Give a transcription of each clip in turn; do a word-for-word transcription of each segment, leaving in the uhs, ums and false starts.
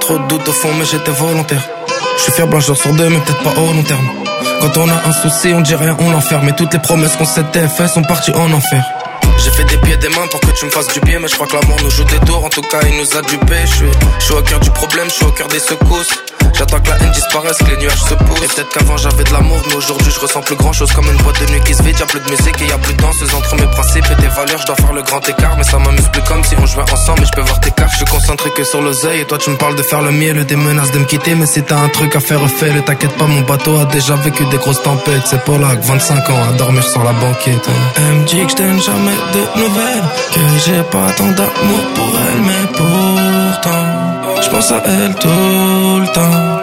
trop de doutes au fond, mais j'étais volontaire. Je suis fier, blancheur sur deux, mais peut-être pas au long terme. Quand on a un souci, on dit rien, on l'enferme. Et toutes les promesses qu'on s'était faites sont parties en enfer. J'ai fait des pieds et des mains pour que tu me fasses du bien, mais je crois que l'amour nous joue des tours. En tout cas, il nous a dupés. Je suis, je suis au cœur du problème, je suis au cœur des secousses. J'attends que la haine disparaisse, que les nuages se poussent. Et peut-être qu'avant j'avais de l'amour, mais aujourd'hui je ressens plus grand chose. Comme une boîte de nuit qui se vide, y'a plus de musique et y'a plus de danseuse. Entre mes principes et tes valeurs, je dois faire le grand écart. Mais ça m'amuse plus comme si on jouait ensemble. Et je peux voir tes cartes, je suis concentré que sur l'oseille. Et toi tu me parles de faire le miel, des menaces de me quitter. Mais si t'as un truc à faire, fais-le. T'inquiète pas, mon bateau a déjà vécu des grosses tempêtes. C'est pour là que vingt-cinq ans à dormir sur la banquette. Elle me dit que je donne jamais de nouvelles, que j'ai pas tant d'amour pour elle. Mais pourtant, je pense à elle tout le temps.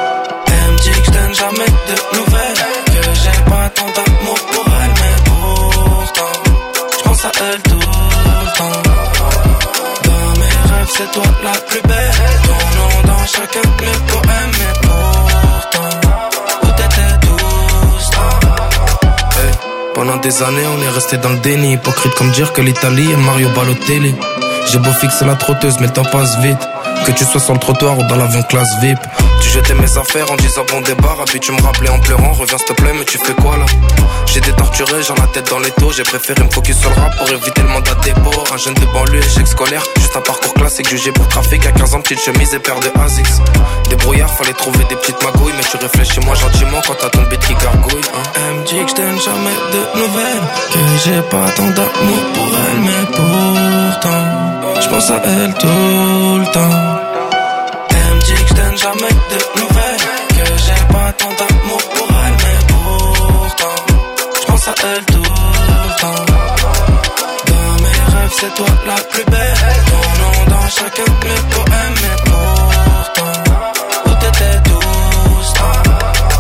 Jamais de nouvelles, que j'ai pas tant d'amour pour elle, mais pourtant, je pense à elle tout le temps. Dans mes rêves, c'est toi la plus belle, ton nom dans chacun de mes poèmes, mais pourtant, où t'étais tous temps. Hey, pendant des années, on est resté dans le déni, hypocrite comme dire que l'Italie est Mario Balotelli. J'ai beau fixer la trotteuse, mais le temps passe vite. Que tu sois sur le trottoir ou dans l'avion classe V I P. Tu jetais mes affaires en disant bon débarras, puis tu me rappelais en pleurant, reviens s'il te plaît, mais tu fais quoi là? J'étais torturé, j'ai la tête dans les taux. J'ai préféré me focus sur le rap pour éviter le mandat de dépôt. Un jeune de banlieue, échec scolaire, juste un parcours classique. Jugé pour trafic, à quinze ans, petite chemise et paire de Asics. Débrouillard, fallait trouver des petites magouilles, mais tu réfléchis moi gentiment quand t'as ton beat qui gargouille, hein. Elle me dit que je donne jamais de nouvelles, que j'ai pas tant d'amour pour elle, mais pourtant, je pense à elle tout le temps. Elle me dit que je donne jamais de nouvelles, que j'ai pas tant d'amour pour elle, mais pourtant, je pense à elle tout le temps. Dans mes rêves, c'est toi la plus belle, ton nom dans chacun de mes poèmes, mais pourtant, où t'étais tous temps.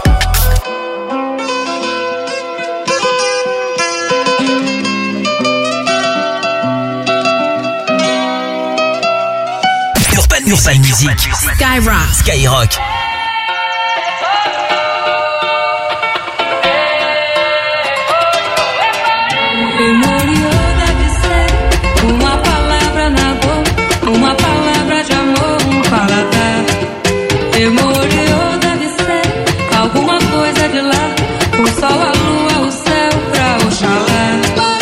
Urban Music, Skyrock, Skyrock. Memoriou deve ser uma palavra na boca, uma palavra de amor, um paladar. Memoriou deve ser alguma coisa de lá, o sol, a lua, o céu pra Oxalá.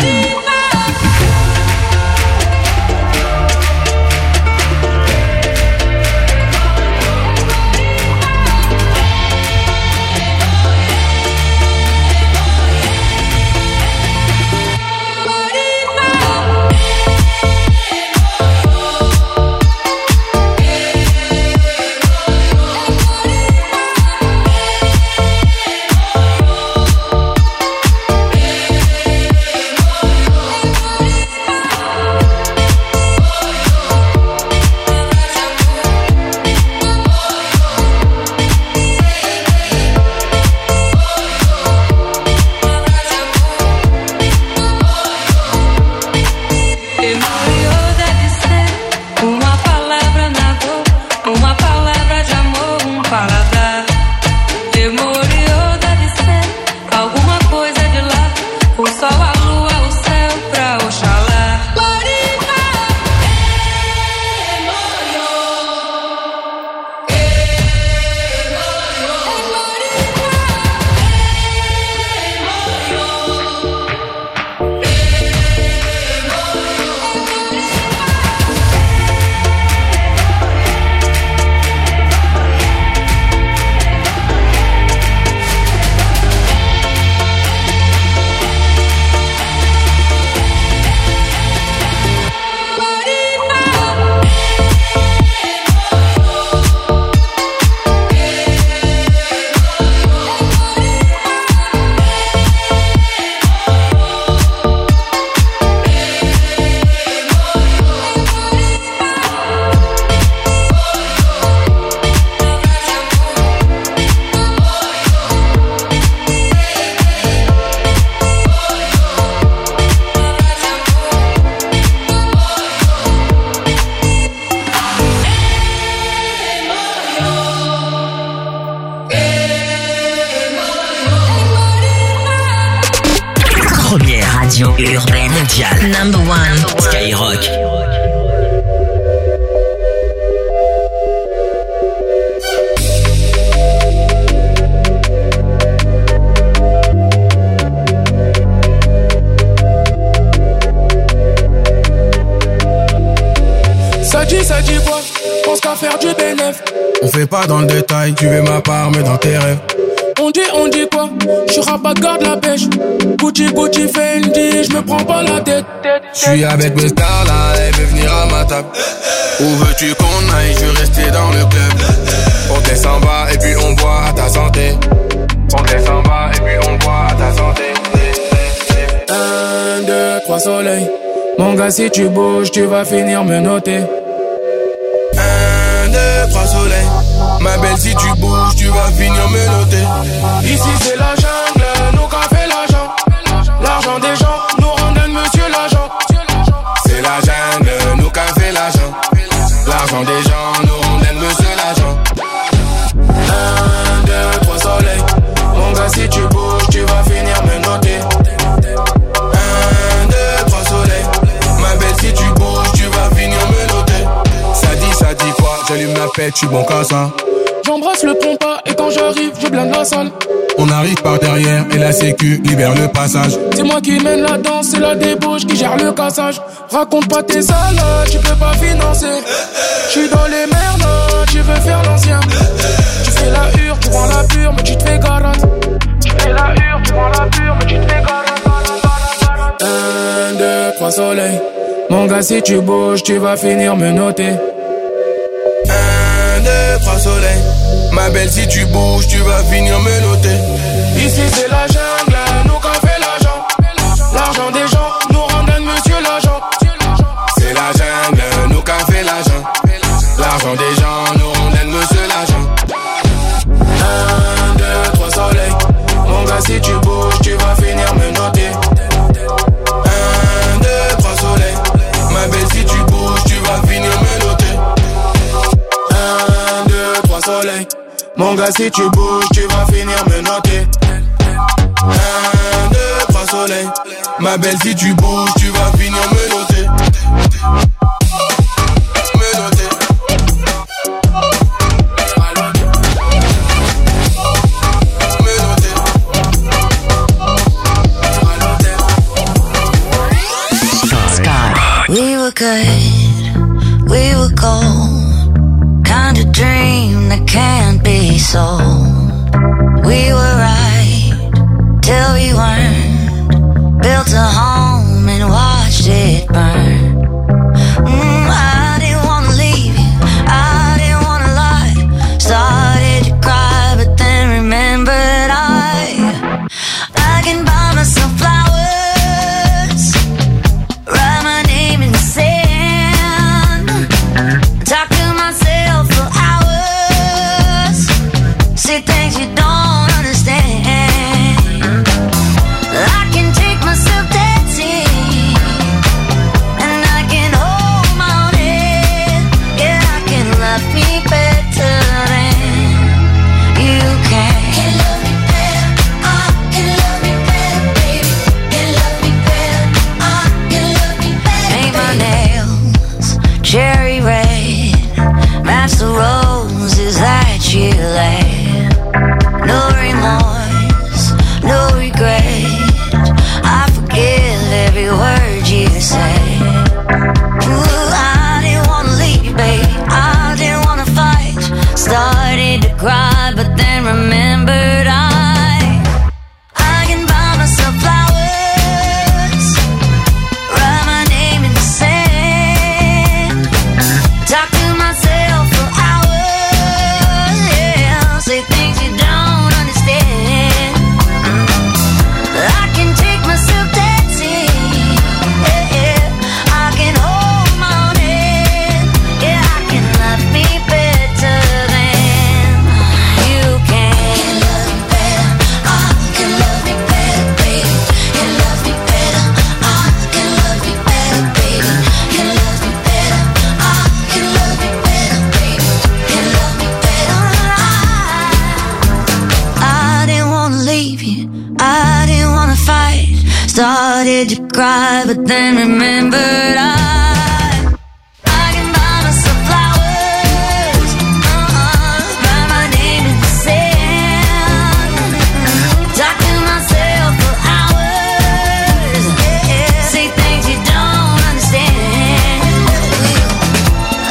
Urbaine mondiale. Number one. Skyrock. Ça dit, ça dit quoi? Pense qu'à faire du bénéf. On fait pas dans le détail, tu veux ma part, mais dans tes rêves. On dit, on dit quoi? J'suis rabat, garde la pêche. Gucci, Gucci, Fendi, j'me prends pas la tête. J'suis avec mes stars là, elle veut venir à ma table. Où veux-tu qu'on aille? Je veux rester dans le club. On descend bas et puis on boit à ta santé. On descend bas et puis on boit à ta santé. Un, deux, trois soleils. Mon gars, si tu bouges, tu vas finir me noter. Un, deux, trois soleils. Ma belle, si tu bouges, tu vas finir me noter. Ici c'est la jungle, nous qu'a fait l'argent. L'argent des gens nous rendent monsieur l'agent. C'est la jungle, nous qu'a fait l'argent. L'argent des gens nous rendent monsieur l'agent. Un, deux, trois soleils. Mon gars, si tu bouges, tu vas finir me noter. Un, deux, trois soleils. Ma belle, si tu bouges, tu vas finir me noter. Ça dit, ça dit quoi? J'allume la pète, j'suis bon qu'à ça. J'embrasse le pompa et quand j'arrive, je blinde la salle. On arrive par derrière et la sécu libère le passage. C'est moi qui mène la danse, c'est la débauche qui gère le cassage. Raconte pas tes salades, tu peux pas financer. J'suis dans les merdes, tu veux faire l'ancien. Tu fais la hure, tu prends la pure, mais tu te fais garante. Tu fais la hure, tu prends la pure, mais tu te fais garante. Un, deux, trois soleils. Mon gars, si tu bouges, tu vas finir me noter. Un, deux, trois soleils. Ma belle, si tu bouges, tu vas finir me noter. Ici c'est la jungle, nous qu'a fait l'argent. L'argent des gens nous rendent monsieur l'agent. C'est la jungle, nous qu'a fait l'argent. L'argent des gens nous rendent monsieur l'agent. Un, deux, trois soleils. Mon gars, si tu bouges, tu vas finir me noter. Un, deux, trois soleils. Ma belle, si tu bouges, tu vas finir me noter. Un, deux, trois soleils. Mon gars, si tu bouges, tu vas finir me noter. Un, deux, trois soleils. Ma belle, si tu bouges, tu vas finir me noter. Me noter. Me noter. Sky. We were good, we were gold. Kind of dream that can't be sold. We were right till we weren't. Built a home and watched it burn. Mm, I didn't wanna leave you, I didn't wanna lie. Started to cry, but then remembered I I can buy myself flowers, write my name in the sand, talk to myself for hours, say things you don't understand. I can take myself dancing, and I can hold my own head. Yeah, I can love me better than you can. Can love me better, I can love me better, baby. Can love me better, I can love me better. Paint my nails cherry red, match the roses that you laid. No remorse, no regret. I forgive every word you say. Ooh, I didn't wanna leave, babe. I didn't wanna fight. Started to cry, but then remembered I I can buy myself flowers, write my name in the sand, talk to myself for hours, yeah, say things you don't understand. I can take myself dancing, yeah, yeah. I can hold my own head, yeah, I can love me better than you can. Can love me better, I can love me better, baby. Can love me better, I can love me better, baby. Can love me better, I can love me better, baby. Can love me better, I I didn't wanna leave you, I didn't wanna fight. Started to cry, but then remembered I I can buy myself flowers, uh-uh, write my name in the sand, talk to myself for hours, yeah, say things you don't understand.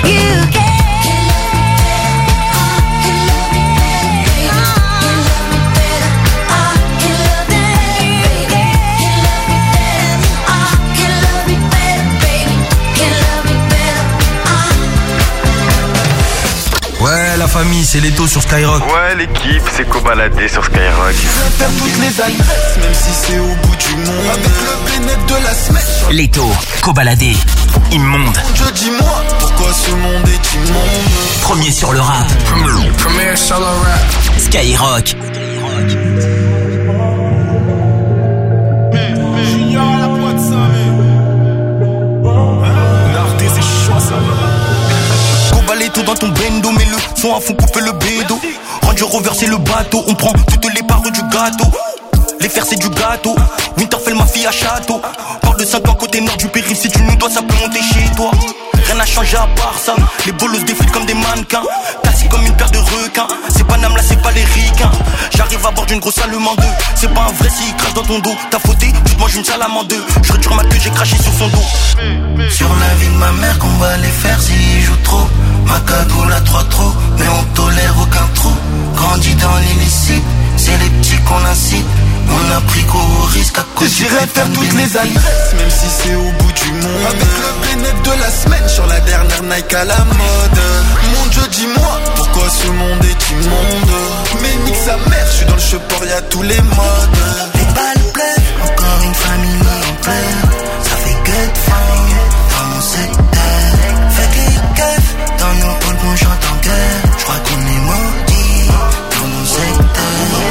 You can. Ouais, la famille, c'est Leto sur Skyrock. Ouais, l'équipe, c'est Cobaladé sur Skyrock. Je vais faire toutes les adresses, même si c'est au bout du monde. Avec le bénéfice de la semaine. Leto, Cobaladé, immonde. Je dis-moi, pourquoi ce monde est immonde? Premier sur le rap. Premier sur le rap. Skyrock. Junior à la pointe, ça, mais. Nardé, c'est chaud, ça. Cobaladé tout dans ton bendo, mais le son à fond coupe le bédo. Range Rover, c'est le bateau, on prend toutes les parts du gâteau. Les fers c'est du gâteau, Winterfell ma fille à château. Parle de cinq ans côté nord du périph', si tu nous dois ça peut monter chez toi. Rien n'a changé à part ça, les bolos défilent comme des mannequins. Taxi comme une paire de requins, c'est pas Nam là c'est pas les ricains. J'arrive à bord d'une grosse allemand deux, c'est pas un vrai s'il crache dans ton dos. T'as fauté, tu te manges une salame en deux. Je retire ma queue, j'ai craché sur son dos. Sur la vie de ma mère qu'on va les faire s'ils jouent trop. Ma cagoule à trois trop, mais on tolère aucun trou. Grandit dans l'illicite, c'est les petits qu'on incite. On a pris gros risque à cause du j'irai faire toutes les adresses, même si c'est au bout du monde. Avec le bénéfice de la semaine, sur la dernière Nike à la mode. Mon Dieu, dis-moi, pourquoi ce monde est immonde? Mais nique sa mère, je suis dans le support, y'a tous les modes. Les balles pleuvent, encore une famille en pleurs. Ça fait que de fin dans mon secteur. Fait que les keufs, dans nos halls qu'on chante en cœur. J'crois qu'on est maudits dans mon secteur.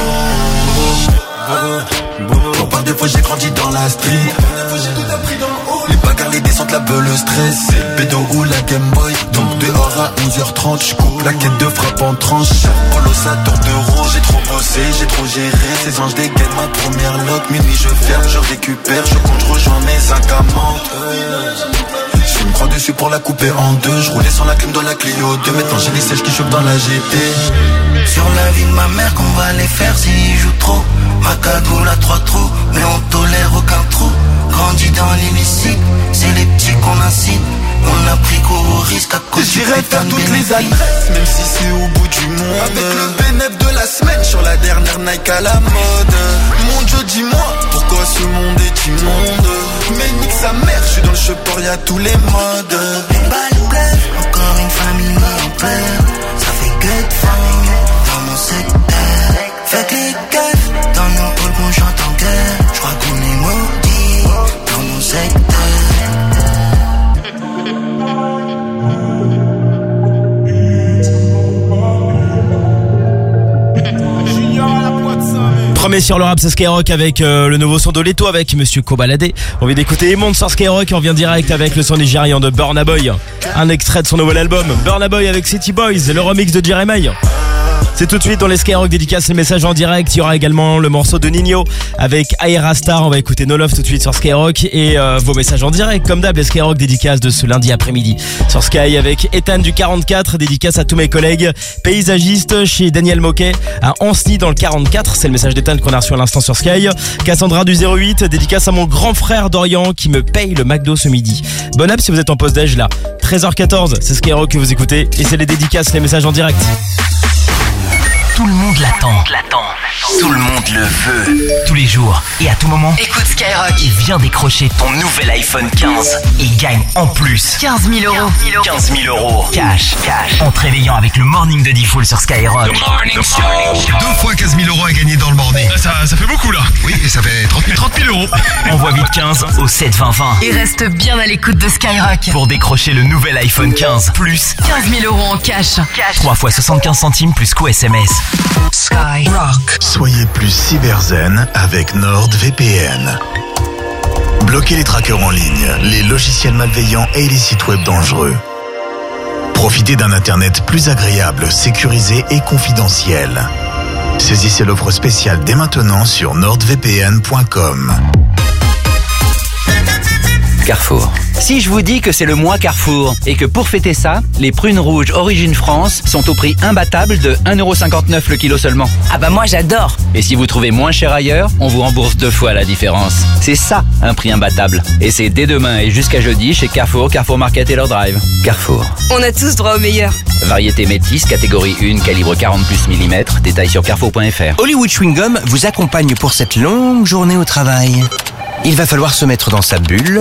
Pour pas de fois j'ai grandi dans la street. Les bagarres, les descentes, la beule, le stress. C'est le pédo ou la Game Boy. Donc dehors à onze heures trente, j'coupe la quête de frappe en tranche. Polo ça tourne d'euros, j'ai trop bossé, j'ai trop géré. Ces anges dégainent ma première loque. Minuit je ferme, je récupère, je compte, je rejoins mes cinq amantes. J'fais une croix dessus pour la couper en deux. J'roulais sans la clim dans la Clio deux. Maintenant j'ai des sèches qui chopent dans la G T. Sur la vie de ma mère qu'on va les faire s'ils jouent trop. Ma cagoule à trois trous, mais on tolère aucun trou. Grandit dans l'illicite, c'est les petits qu'on incite. On a pris gros risque à cause du j'irai faire toutes les adresses, même si c'est au bout du monde. Avec le bénéfice de la semaine, sur la dernière Nike à la mode. Mon Dieu, dis-moi, pourquoi ce monde est immonde? Mais nique sa mère, je suis dans le support, y'a tous les modes. Les balles pleuvent, encore une famille en pleurs. Ça fait que de fin dans mon secteur. Fait que les keufs, dans nos halls qu'on chante en cœur. J'crois qu'on est maudits dans mon secteur. Premier sur le rap, c'est Skyrock avec euh, le nouveau son de Leto avec Monsieur Cobaladé. On vient d'écouter Immonde sur Skyrock, on vient direct avec le son nigérian de Burna Boy. Un extrait de son nouvel album, Burna Boy avec City Boys, le remix de Jeremiah. C'est tout de suite dans les Skyrock dédicaces, les messages en direct. Il y aura également le morceau de Nino avec Aira Star. On va écouter No Love tout de suite sur Skyrock. Et euh, vos messages en direct, comme d'hab, les Skyrock dédicaces de ce lundi après-midi sur Sky avec Ethan du quarante-quatre. Dédicace à tous mes collègues paysagistes chez Daniel Moquet à Ancenis dans le quarante-quatre. C'est le message d'Ethan qu'on a reçu à l'instant sur Sky. Cassandra du zéro huit, dédicace à mon grand frère Dorian qui me paye le McDo ce midi. Bon app si vous êtes en pause déj là. treize heures quatorze, c'est Skyrock que vous écoutez. Et c'est les dédicaces, les messages en direct. Tout le monde l'attend. Tout le monde le veut. Tous les jours et à tout moment. Écoute Skyrock. Il vient décrocher ton nouvel iPhone quinze. Et il gagne en plus quinze mille euros. quinze mille euros. Cash. Cash. En te réveillant avec le morning de D-Fool sur Skyrock. Le morning show. Deux fois quinze mille euros à gagner dans le morning. Ça, ça fait beaucoup là. Oui, et ça fait trente mille euros. Envoie vite quinze au sept vingt vingt. Et reste bien à l'écoute de Skyrock. Pour décrocher le nouvel iPhone quinze. Plus quinze mille euros en cash. Cash. trois fois soixante-quinze centimes plus coût S M S. Skyrock. Soyez plus cyberzen avec NordVPN. Bloquez les trackers en ligne, les logiciels malveillants et les sites web dangereux. Profitez d'un Internet plus agréable, sécurisé et confidentiel. Saisissez l'offre spéciale dès maintenant sur nord v p n point com. Carrefour, Si je vous dis que c'est le mois Carrefour et que pour fêter ça, les prunes rouges Origine France sont au prix imbattable de un euro cinquante-neuf le kilo seulement. Ah bah moi j'adore. Et si vous trouvez moins cher ailleurs, on vous rembourse deux fois la différence. C'est ça, un prix imbattable. Et c'est dès demain et jusqu'à jeudi chez Carrefour, Carrefour Market et leur drive. Carrefour. On a tous droit au meilleur. Variété métisse, catégorie un, calibre quarante plus millimètres. Détail sur carrefour point f r. Hollywood Chewing Gum vous accompagne pour cette longue journée au travail. Il va falloir se mettre dans sa bulle,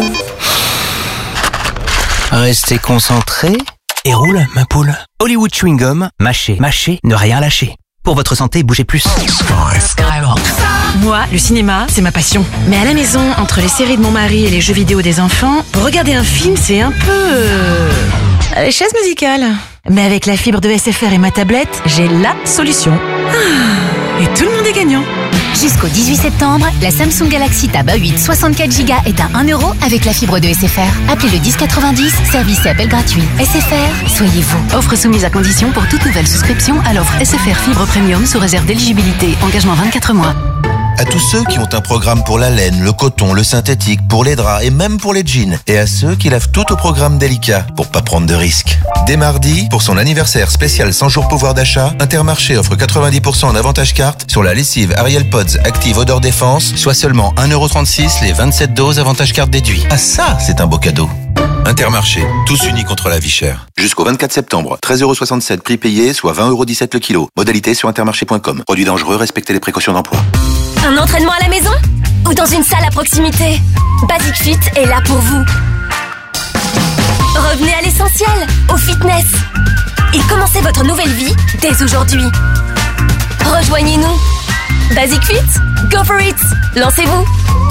rester concentré et roule, ma poule. Hollywood Chewing Gum, mâchez, mâchez, ne rien lâcher. Pour votre santé, bougez plus. Skyrock. Moi, le cinéma, c'est ma passion. Mais à la maison, entre les séries de mon mari et les jeux vidéo des enfants, pour regarder un film, c'est un peu... Euh... chaise musicale. Mais avec la fibre de S F R et ma tablette, j'ai la solution. Ah, et tout le monde est gagnant. Jusqu'au dix-huit septembre, la Samsung Galaxy Tab A huit soixante-quatre giga est à un euro avec la fibre de S F R. Appelez le dix quatre-vingt-dix, service et appel gratuit. S F R, soyez vous. Offre soumise à condition pour toute nouvelle souscription à l'offre S F R Fibre Premium sous réserve d'éligibilité. Engagement vingt-quatre mois. À tous ceux qui ont un programme pour la laine, le coton, le synthétique, pour les draps et même pour les jeans. Et à ceux qui lavent tout au programme délicat pour pas prendre de risques. Dès mardi, pour son anniversaire spécial cent jours pouvoir d'achat, Intermarché offre quatre-vingt-dix pour cent en avantage carte sur la lessive Ariel Pods Active Odeur Défense, soit seulement un euro trente-six les vingt-sept doses avantage carte déduits. Ah ça, c'est un beau cadeau. Intermarché, tous unis contre la vie chère. Jusqu'au vingt-quatre septembre, treize euros soixante-sept prix payé, soit vingt euros dix-sept le kilo. Modalité sur intermarché point com. Produit dangereux, respectez les précautions d'emploi. Un entraînement à la maison ou dans une salle à proximité, Basic Fit est là pour vous. Revenez à l'essentiel, au fitness. Et commencez votre nouvelle vie dès aujourd'hui. Rejoignez-nous. Basic Fit, go for it. Lancez-vous.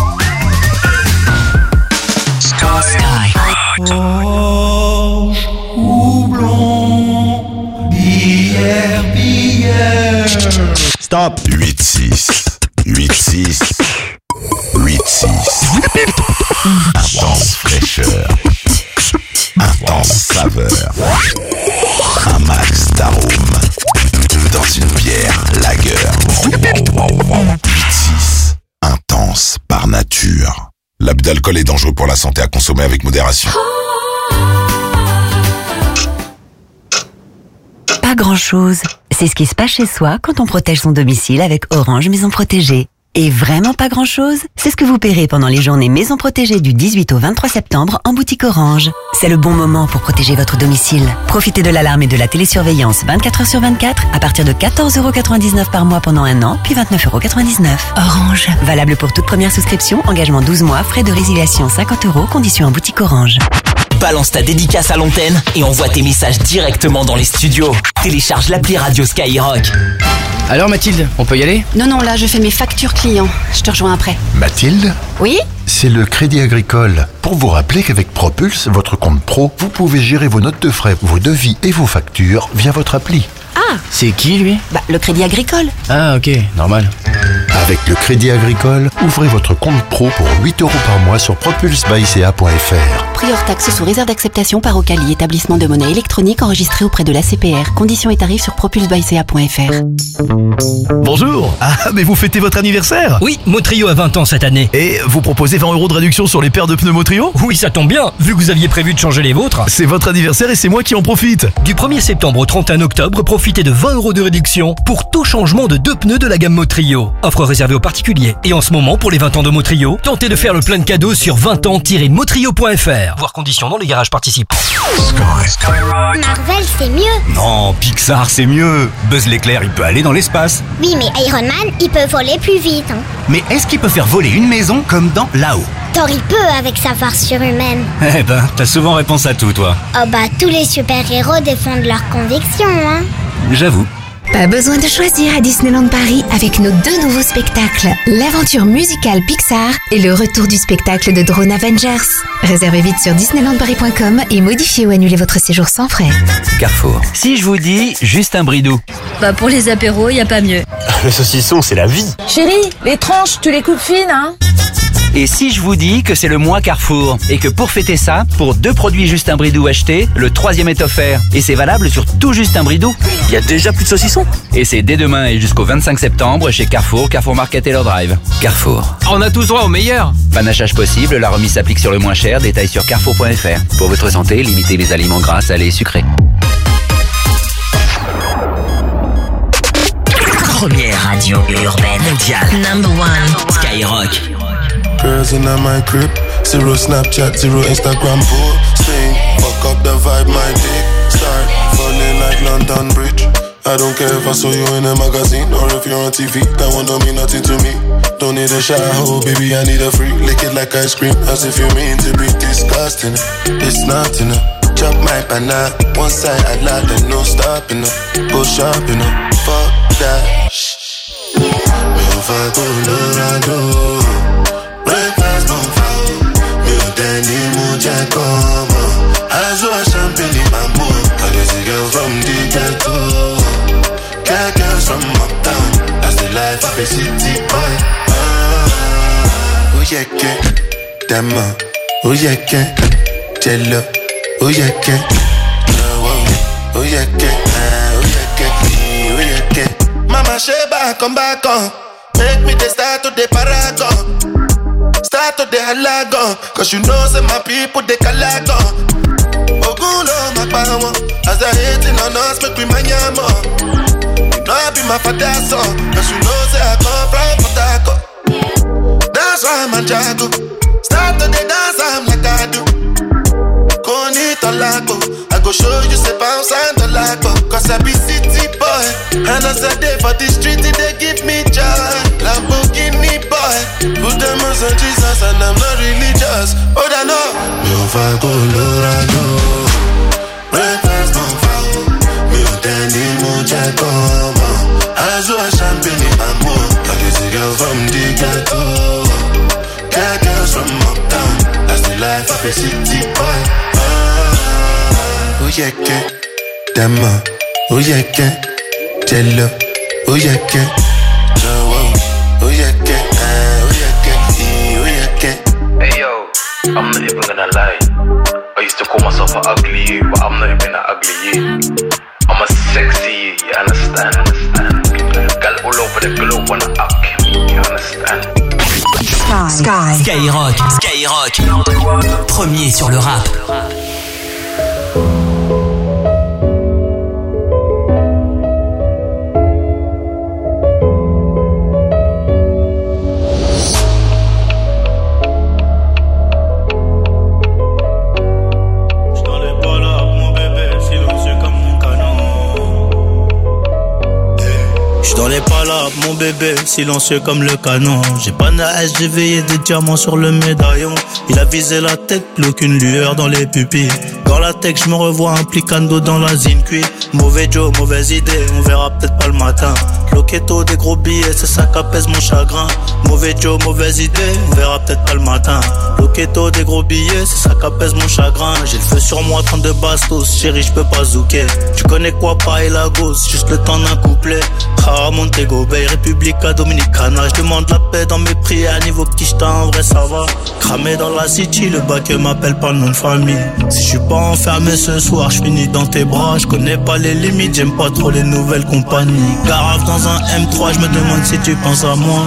Sky. Oh, houblon, bière, bière. Stop. huit six. huit six. huit six. Intense fraîcheur. Intense saveur. Un max d'arôme. Dans une bière lager. huit six. Intense par nature. L'abus d'alcool est dangereux pour la santé, à consommer avec modération. Pas grand-chose. C'est ce qui se passe chez soi quand on protège son domicile avec Orange Maison Protégée. Et vraiment pas grand-chose, c'est ce que vous paierez pendant les journées Maison Protégée du dix-huit au vingt-trois septembre en boutique Orange. C'est le bon moment pour protéger votre domicile. Profitez de l'alarme et de la télésurveillance vingt-quatre heures sur vingt-quatre à partir de quatorze euros quatre-vingt-dix-neuf par mois pendant un an, puis vingt-neuf euros quatre-vingt-dix-neuf. Orange. Valable pour toute première souscription, engagement douze mois, frais de résiliation cinquante euros, conditions en boutique Orange. Balance ta dédicace à l'antenne et envoie tes messages directement dans les studios. Télécharge l'appli Radio Skyrock. Alors Mathilde, on peut y aller? Non, non, là je fais mes factures clients. Je te rejoins après. Mathilde? Oui? C'est le Crédit Agricole. Pour vous rappeler qu'avec Propulse, votre compte pro, vous pouvez gérer vos notes de frais, vos devis et vos factures via votre appli. Ah! C'est qui lui? Bah, le Crédit Agricole. Ah ok, normal. Avec le Crédit Agricole, ouvrez votre compte pro pour huit euros par mois sur propulse by c a point f r. Prix hors taxe sous réserve d'acceptation par Ocali, établissement de monnaie électronique enregistré auprès de l'A C P R. Conditions et tarifs sur propulse by c a point f r. Bonjour. Ah, mais vous fêtez votre anniversaire? Oui, Motrio a vingt ans cette année. Et vous proposez vingt euros de réduction sur les paires de pneus Motrio? Oui, ça tombe bien, vu que vous aviez prévu de changer les vôtres. C'est votre anniversaire et c'est moi qui en profite. Du premier septembre au trente et un octobre, profitez de vingt euros de réduction pour tout changement de deux pneus de la gamme Motrio. Offre réservée aux particuliers. Et en ce moment, pour les vingt ans de Motrio, tentez de faire le plein de cadeaux sur vingt ans tiret motrio point f r. Voir conditions dans les garages participants. Marvel, c'est mieux. Non, Pixar, c'est mieux. Buzz l'éclair, il peut aller dans l'espace. Oui, mais Iron Man, il peut voler plus vite. Hein. Mais est-ce qu'il peut faire voler une maison comme dans Là-haut? Thor, il peut avec sa force surhumaine. Eh ben, t'as souvent réponse à tout, toi. Oh bah, tous les super-héros défendent leurs convictions, hein. J'avoue. Pas besoin de choisir à Disneyland Paris avec nos deux nouveaux spectacles, l'aventure musicale Pixar et le retour du spectacle de Drone Avengers. Réservez vite sur disneyland paris point com et modifiez ou annulez votre séjour sans frais. Carrefour. Si je vous dis juste un bridou. Bah pour les apéros, y a pas mieux. Le saucisson, c'est la vie. Chérie, les tranches, tu les coupes fines, hein? Et si je vous dis que c'est le mois Carrefour et que pour fêter ça, pour deux produits Justin Bridou achetés, le troisième est offert. Et c'est valable sur tout Justin Bridou. Il y a déjà plus de saucissons. Et c'est dès demain et jusqu'au vingt-cinq septembre chez Carrefour, Carrefour Market et leur drive. Carrefour. On a tous droit au meilleur. Panachage possible, la remise s'applique sur le moins cher, détail sur carrefour point f r. Pour votre santé, limitez les aliments gras, salés et sucrés. Première radio urbaine mondiale. Number one. Skyrock. Girls in my crib, zero Snapchat, zero Instagram posting. Fuck up the vibe, my dick start falling like London Bridge. I don't care if I saw you in a magazine or if you're on T V, that one don't mean nothing to me. Don't need a shower, baby, I need a freak. Lick it like ice cream, as if you mean to be disgusting. It's not enough. Chop my banana, one side I like, then no stopping up. Go shopping up, fuck that. Me on fire Colorado. Breakfast on fire. Me on Danny Muja come. As well as champagne in my mood. I just see girls from the ghetto. Got girls from uptown. That's the life of a city boy. Ah, oh yeah, yeah. Dama, oh yeah, yeah. Jello. Oh yeah, yeah. Oh yeah, yeah. Oh yeah, yeah. Oh yeah, yeah. Mama Sheba, come back on. Take me the start to the paragon. Start to the halagon. Cause you know say my people they calagon. Ogulo my power. As they hating on us, make we manyamo. You know I be my father's son. Cause you know say I come from Potako. That's why I'm a jago. Start to the dance, I'm like I do. I go show you say bounce and the lago. Cause I be city boy. And as I day for the street, they give me joy. Lamborghini boy. Put them on Jesus and I'm not religious. Oh, I know. Me on fire Colorado. Breakfast on fire. Me on Danny Muja come. As well as champagne in my mood. I can see girls from the ghetto. Got girls from uptown. That's the life of a city boy. Oh yeah, yeah. Dama, oh yeah, yeah. Jello, oh yeah, yeah. Oh yeah, yeah. Oh yeah, yeah. Oh yeah, yeah. Hey yo, I'm not even gonna lie. I used to call myself an ugly you, but I'm not even an ugly you. I'm a sexy you, you understand? Understand? Girl all over the globe wanna up you, you understand? Sky. Skyrock. Skyrock. Premier sur le rap. Dans les palabres, mon bébé, silencieux comme le canon. J'ai pas naïs, j'ai veillé des diamants sur le médaillon. Il a visé la tête, plus aucune lueur dans les pupilles. Dans la tech, je me revois implicando dans la zincuit. Mauvais Joe, mauvaise idée, on verra peut-être pas le matin. Loquetto, des gros billets, c'est ça qu'apaise mon chagrin. Mauvais Joe, mauvaise idée, on verra peut-être pas le matin. Loquetto, des gros billets, c'est ça qu'apaise mon chagrin. J'ai le feu sur moi, trente-deux bastos, chérie, je peux pas zouker. Tu connais quoi, pas et la gauche, juste le temps d'un couplet. Ah, Montego Bay, Republica Dominicana. Je demande la paix dans mes prières, niveau petit j't'ai en vrai ça va. Cramé dans la city, le bac m'appelle par le nom de famille. Si je suis pas enfermé ce soir, je finis dans tes bras. Je connais pas les limites, j'aime pas trop les nouvelles compagnies. Garave dans un M trois, je me demande si tu penses à moi.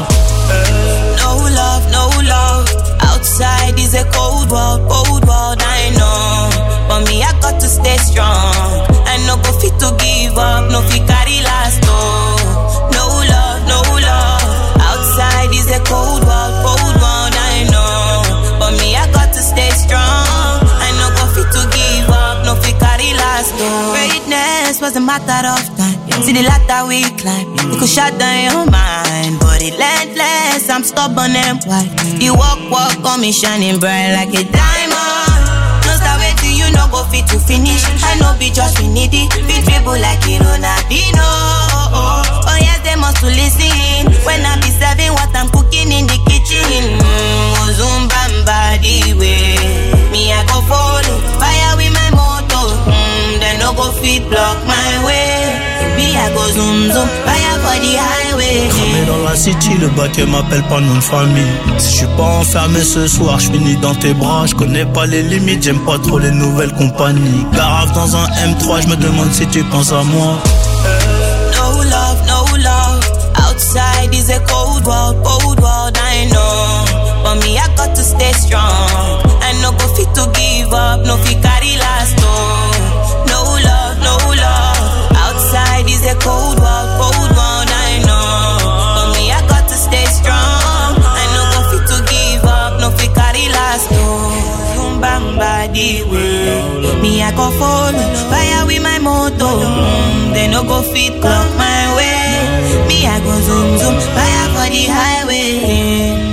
No love, no love. Outside is a cold world, cold world, I know. But me, I got to stay strong. I no go fit to give up, no fit carry last, no. No love, no love. Outside is a cold world, cold world, I know. But me, I got to stay strong. I no go fit to give up, no fit carry last, no. Greatness was a matter of time. See the ladder we climb, it could shut down your mind. But relentless, I'm stubborn and white. The walk, walk on me shining bright like a diamond. No start wait till you no go fit to finish. I know be just we need it. Fit dribble like it Ronaldinho. Oh yes, they must to listen. When I be serving what I'm cooking in the kitchen. Mm, Zumbamba the way. Me I go follow, fire with my motor. Mm, they no go fit block my way. Me I go zoom zoom, fire for the highway. Cramé dans la city, le baquet m'appelle pas nom de famille. Si je suis pas enfermé ce soir, je finis dans tes bras. Je connais pas les limites, j'aime pas trop les nouvelles compagnies. Garave dans un M trois, je me demande si tu penses à moi. No love, no love. Outside is a cold world, cold world, I know. But me, I got to stay strong. I no go fit to give up, no fit carry last, oh. No love, no love. Outside is a cold world, cold world, I know. But me, I got to stay strong. I no go fit to give up, no fit carry last, oh. Zoom bang body way. Me, I go follow, fire with my moto. Mm, they no go fit clock my way. Me, I go zoom zoom, fire for the highway.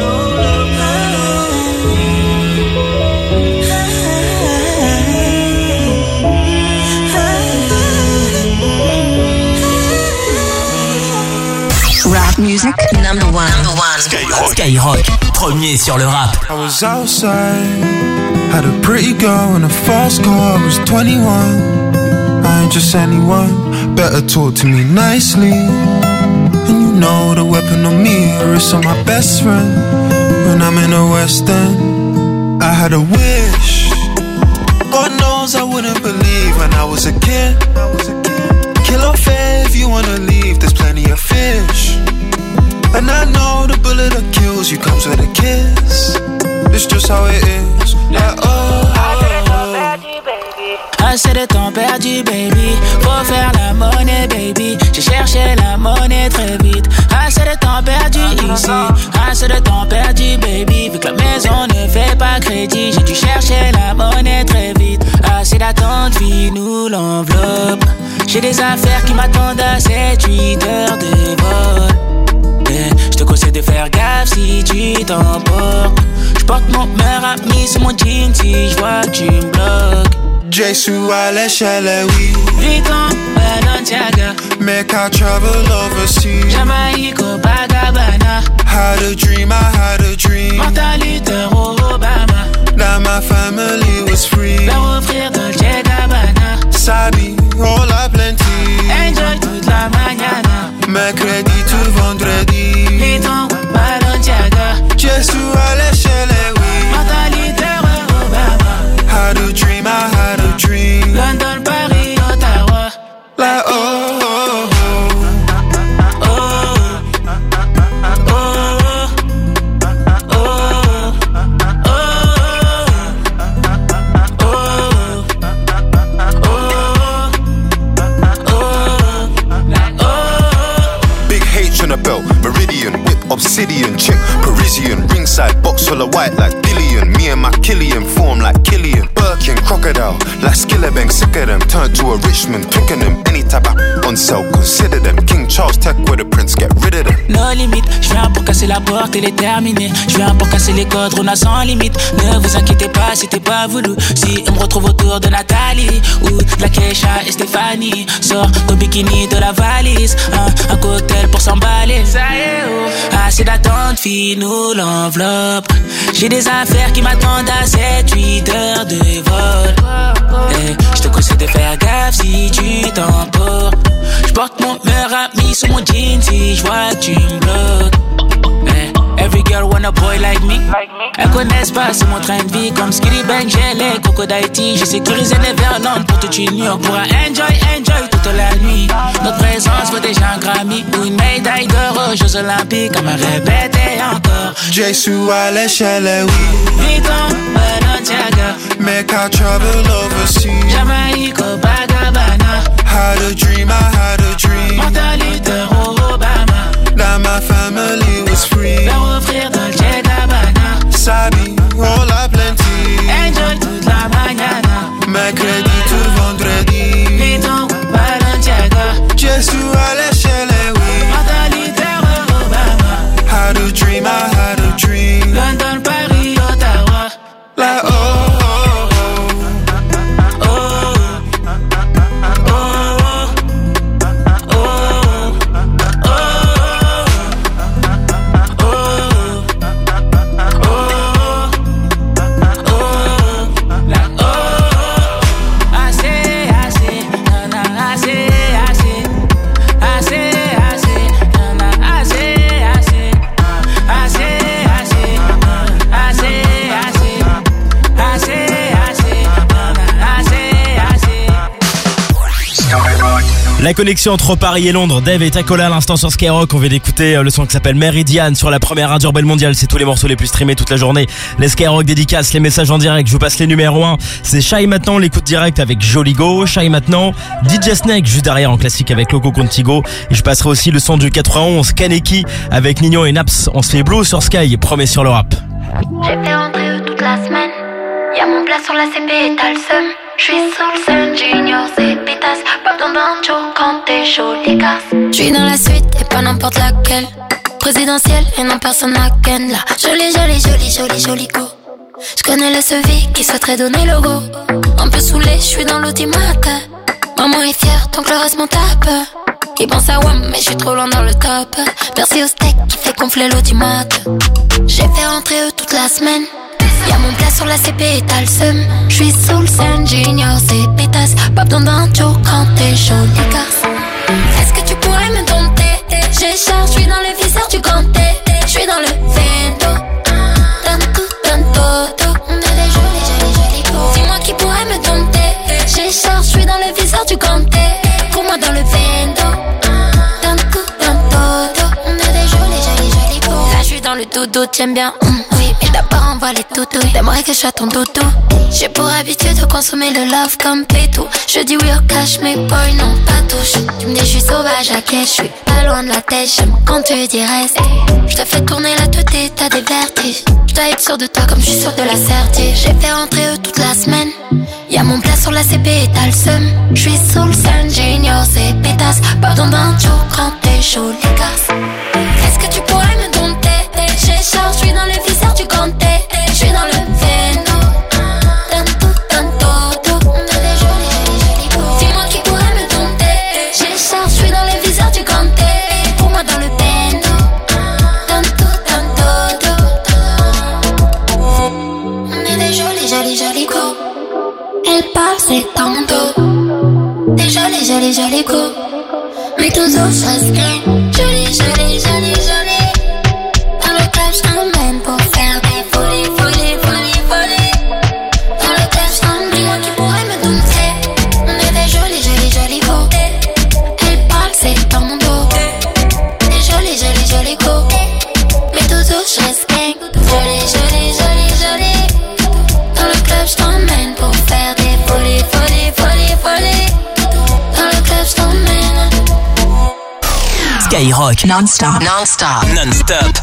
Rap music number one. Number one. Skyrock. Skyrock, premier sur le rap. I was outside, had a pretty girl in a fast car. I was twenty-one. I ain't just anyone. Better talk to me nicely. And you know the weapon on me, or it's on my best friend. When I'm in the West End, I had a wish. God knows I wouldn't believe when I was a kid. Kill or fair if you wanna leave, there's plenty of fish. And I know the bullet that kills you comes with a kiss. It's just how it is. Like, oh, oh, oh. Assez de temps perdu, baby. Faut faire la monnaie, baby. J'ai cherché la monnaie très vite. Assez de temps perdu ici. Assez de temps perdu, baby. Vu que la maison ne fait pas crédit, j'ai dû chercher la monnaie très vite. Assez d'attente, vie nous l'enveloppe. J'ai des affaires qui m'attendent à sept huit heures de vol. Yeah. Je te conseille de faire gaffe si tu t'emportes. Je porte mon meilleur ami sur mon jean si je vois que tu me bloques. Jesu à l'échelle, oui. Vuitton, Balenciaga. Make I travel overseas. Jamaïque, Copacabana. Had a dream, I had a dream. Martin Luther, Obama. That my family was free. Leur offrir Dolce Gabbana. Sabi, all a plenty. Enjoy toute la mañana. Mercredi tout vendredi. Vuitton, Balenciaga. Jesu à l'échelle, oui. Martin Luther, Obama. Had a dream, I had a dream. London, Paris, Ottawa. Like, oh, oh, oh. Oh, oh, oh, oh, oh. Big H on a belt, Meridian, whip, obsidian, chick, Parisian, ringside, box full of white like Dillian. Me and my Killian form like Killian. Birkin, crocodile, like Skillabang, sick of them. Turn to a Richmond, Twickenham. Any type of on sale, consider them. King Charles Tech with the prince, get rid of them. No limite, je viens pour casser la porte, elle est terminée. Je viens pour casser les codes, on a sans limite. Ne vous inquiétez pas, c'était pas voulu. Si on me retrouve autour de Nathalie ou de la Keisha et Stéphanie, sors ton bikini de la valise. Un, un cocktail pour s'emballer. Ça y est, oh. Assez d'attente, fille, nous l'enveloppe. J'ai des affaires qui m'attendent à sept huit heures de vol. Hey, je te conseille de faire gaffe si tu t'emportes. Je porte mon meilleur ami sur mon jean si je vois que tu me bloques. Hey, every girl want a boy like me. Elles connaissent pas, c'est mon train de vie. Comme Skitty Bang, j'ai les cocos d'Haïti. J'ai sécurisé Neverland pour toute une nuit. On pourra enjoy, enjoy toute la nuit. Notre présence vaut déjà un Grammy ou une médaille d'or aux Jeux Olympiques. On me répéter encore. Jesu à l'échelle, oui. Vuitton, Balenciaga. Make I travel overseas. Jamaïque, Copacabana. Had a dream, I had a dream. Martin Luther, Obama. That my family was free. Leur offrir Dolce Gabbana. Sabi, all a plenty. Enjoy toute la mañana. Mercredi tout vendredi. Vuitton, Balenciaga. Jesu à l'échelle, oui. Martin Luther, Obama. Had a dream, I had a dream. London, Paris, Ottawa. Like, oh, oh, oh. Oh, oh, oh. La connexion entre Paris et Londres, Dave et Tacola à l'instant sur Skyrock. On vient d'écouter le son qui s'appelle Meridian sur la première radio urbaine mondiale. C'est tous les morceaux les plus streamés toute la journée. Les Skyrock dédicaces, les messages en direct. Je vous passe les numéros un. C'est Shy maintenant, l'écoute direct avec Jolly Go. Shy maintenant, D J Snake juste derrière en classique avec Loco Contigo. Et je passerai aussi le son du quatre-vingt-onze, Kaneki avec Nino et Naps. On se fait blue sur Sky, promet sur le rap. J'ai fait rentrer eux toute la semaine. Y'a mon plat sur la C P et t'as le seum. J'suis sur le scène, junior, c'est pétasse. Pas besoin d'un show quand t'es chaud, les gars. J'suis dans la suite et pas n'importe laquelle. Présidentielle et non personne n'a ken là. Jolie, jolie, jolie, jolie, jolie go. J'connais le S V qui souhaiterait donner le go. Un peu saoulé, j'suis dans l'automate. Maman est fière, donc le reste m'en tape. Ils pensent à Wam, mais j'suis trop loin dans le top. Merci au steak qui fait gonfler l'automate. J'ai fait rentrer eux toute la semaine. Y'a mon plat sur la C P et t'as le seum. J'suis sous le scène, junior, c'est pétasse. Pas besoin d'un show quand t'es chaud, les gars. Est-ce que tu pourrais me dompter? J'ai charge, j'suis dans le viseur du ganté. J'suis dans le vento. Tanto, tanto, on est des jolis, jolis, jolis go. Dis-moi qui pourrait me dompter. J'ai charge, j'suis dans le viseur du ganté. Pour moi dans le vento. Tanto, tanto, on est des jolis, jolis, jolis go. Là j'suis dans le dodo, t'aimes bien, mm, oui. Et d'abord on voit les toutous. T'aimerais que je sois ton dodo. J'ai pour habitude de consommer le love comme pétou. Je dis oui au cash, mais boy non pas touche. Tu me dis je suis sauvage à quai, je suis pas loin de la tête. J'aime quand tu dis reste. Je te fais tourner la tête et t'as des vertiges. Je dois être sûr de toi comme je suis sûr de la certitude. J'ai fait rentrer eux toute la semaine. Y'a mon plat sur la C P et t'as le seum. J'suis sous le scène, junior, c'est pétasse. Pas besoin d'un show quand t'es chaud, les gars. Est-ce que tu pourrais me dompter? J'ai charge, j'suis dans le viseur du ganté. J'suis dans le veno. Tanto, tanto, on a des jolis, jolis, jolis go. Dis-moi qui pourrait me dompter. J'ai charge, j'suis dans le viseur du ganté. Pour moi dans le beno. Tanto, tanto, on est des jolis, jolis, jolis go. Elle parle, c'est tanto. Des jolis, jolis, jolis go. Mais toujours je reste jolie, jolie, jolie, jolie. Dans le club, j'emmène pour faire des folies, folies, folies, folies. Dans le club, j'emmène. Dis-moi qui pourrait me dompter. On est des jolis, jolis, jolis go. Elle parle, c'est dans mon dos. Des jolis, jolis, jolis go. Mais toujours je reste gang. Jolie, jolie, jolie, jolie. Dans le club, j'emmène pour faire des folies, folies, folies, folies. Dans le club, j'emmène. Skyrock non-stop, non-stop, non-stop.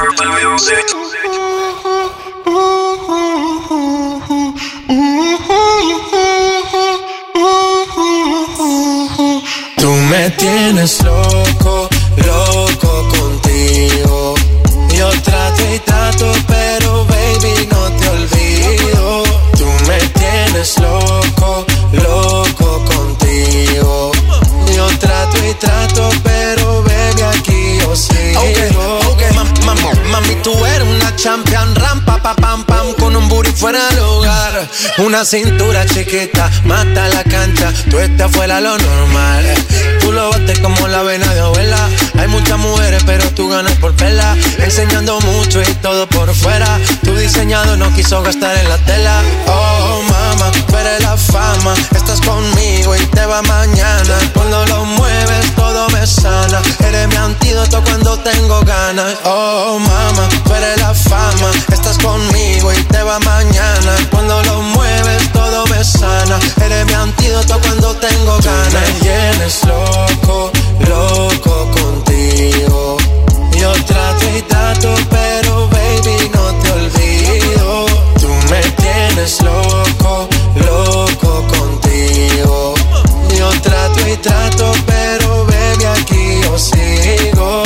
Tú me tienes loco, loco contigo. Yo trato y trato, pero baby no te olvido. Tú me tienes loco, loco contigo. Yo trato y trato, pero baby aquí yo sigo. Okay, okay. Ma, ma, mami, tú eres una champion, ram, pa, pa, pam, pam, con un booty fuera del lugar. Una cintura chiquita, mata la cancha, tú estás fuera lo normal. Tú lo bates como la vena de abuela. Hay muchas mujeres, pero tú ganas por verla. Enseñando mucho y todo por fuera. Tu diseñado no quiso gastar en la tela. Oh, mama, tú eres la fama. Estás conmigo y te va mañana. Cuando lo mueves todo me sana. Eres mi antídoto cuando tengo ganas. Oh, mama, tú eres la fama. Estás conmigo y te va mañana. Cuando lo mueves todo me sana. Eres mi antídoto cuando tengo ganas. Tú me tienes loco, loco contigo. Yo trato y trato, pero baby no te olvido. Tú me tienes loco, loco contigo. Yo trato y trato, pero baby aquí yo sigo.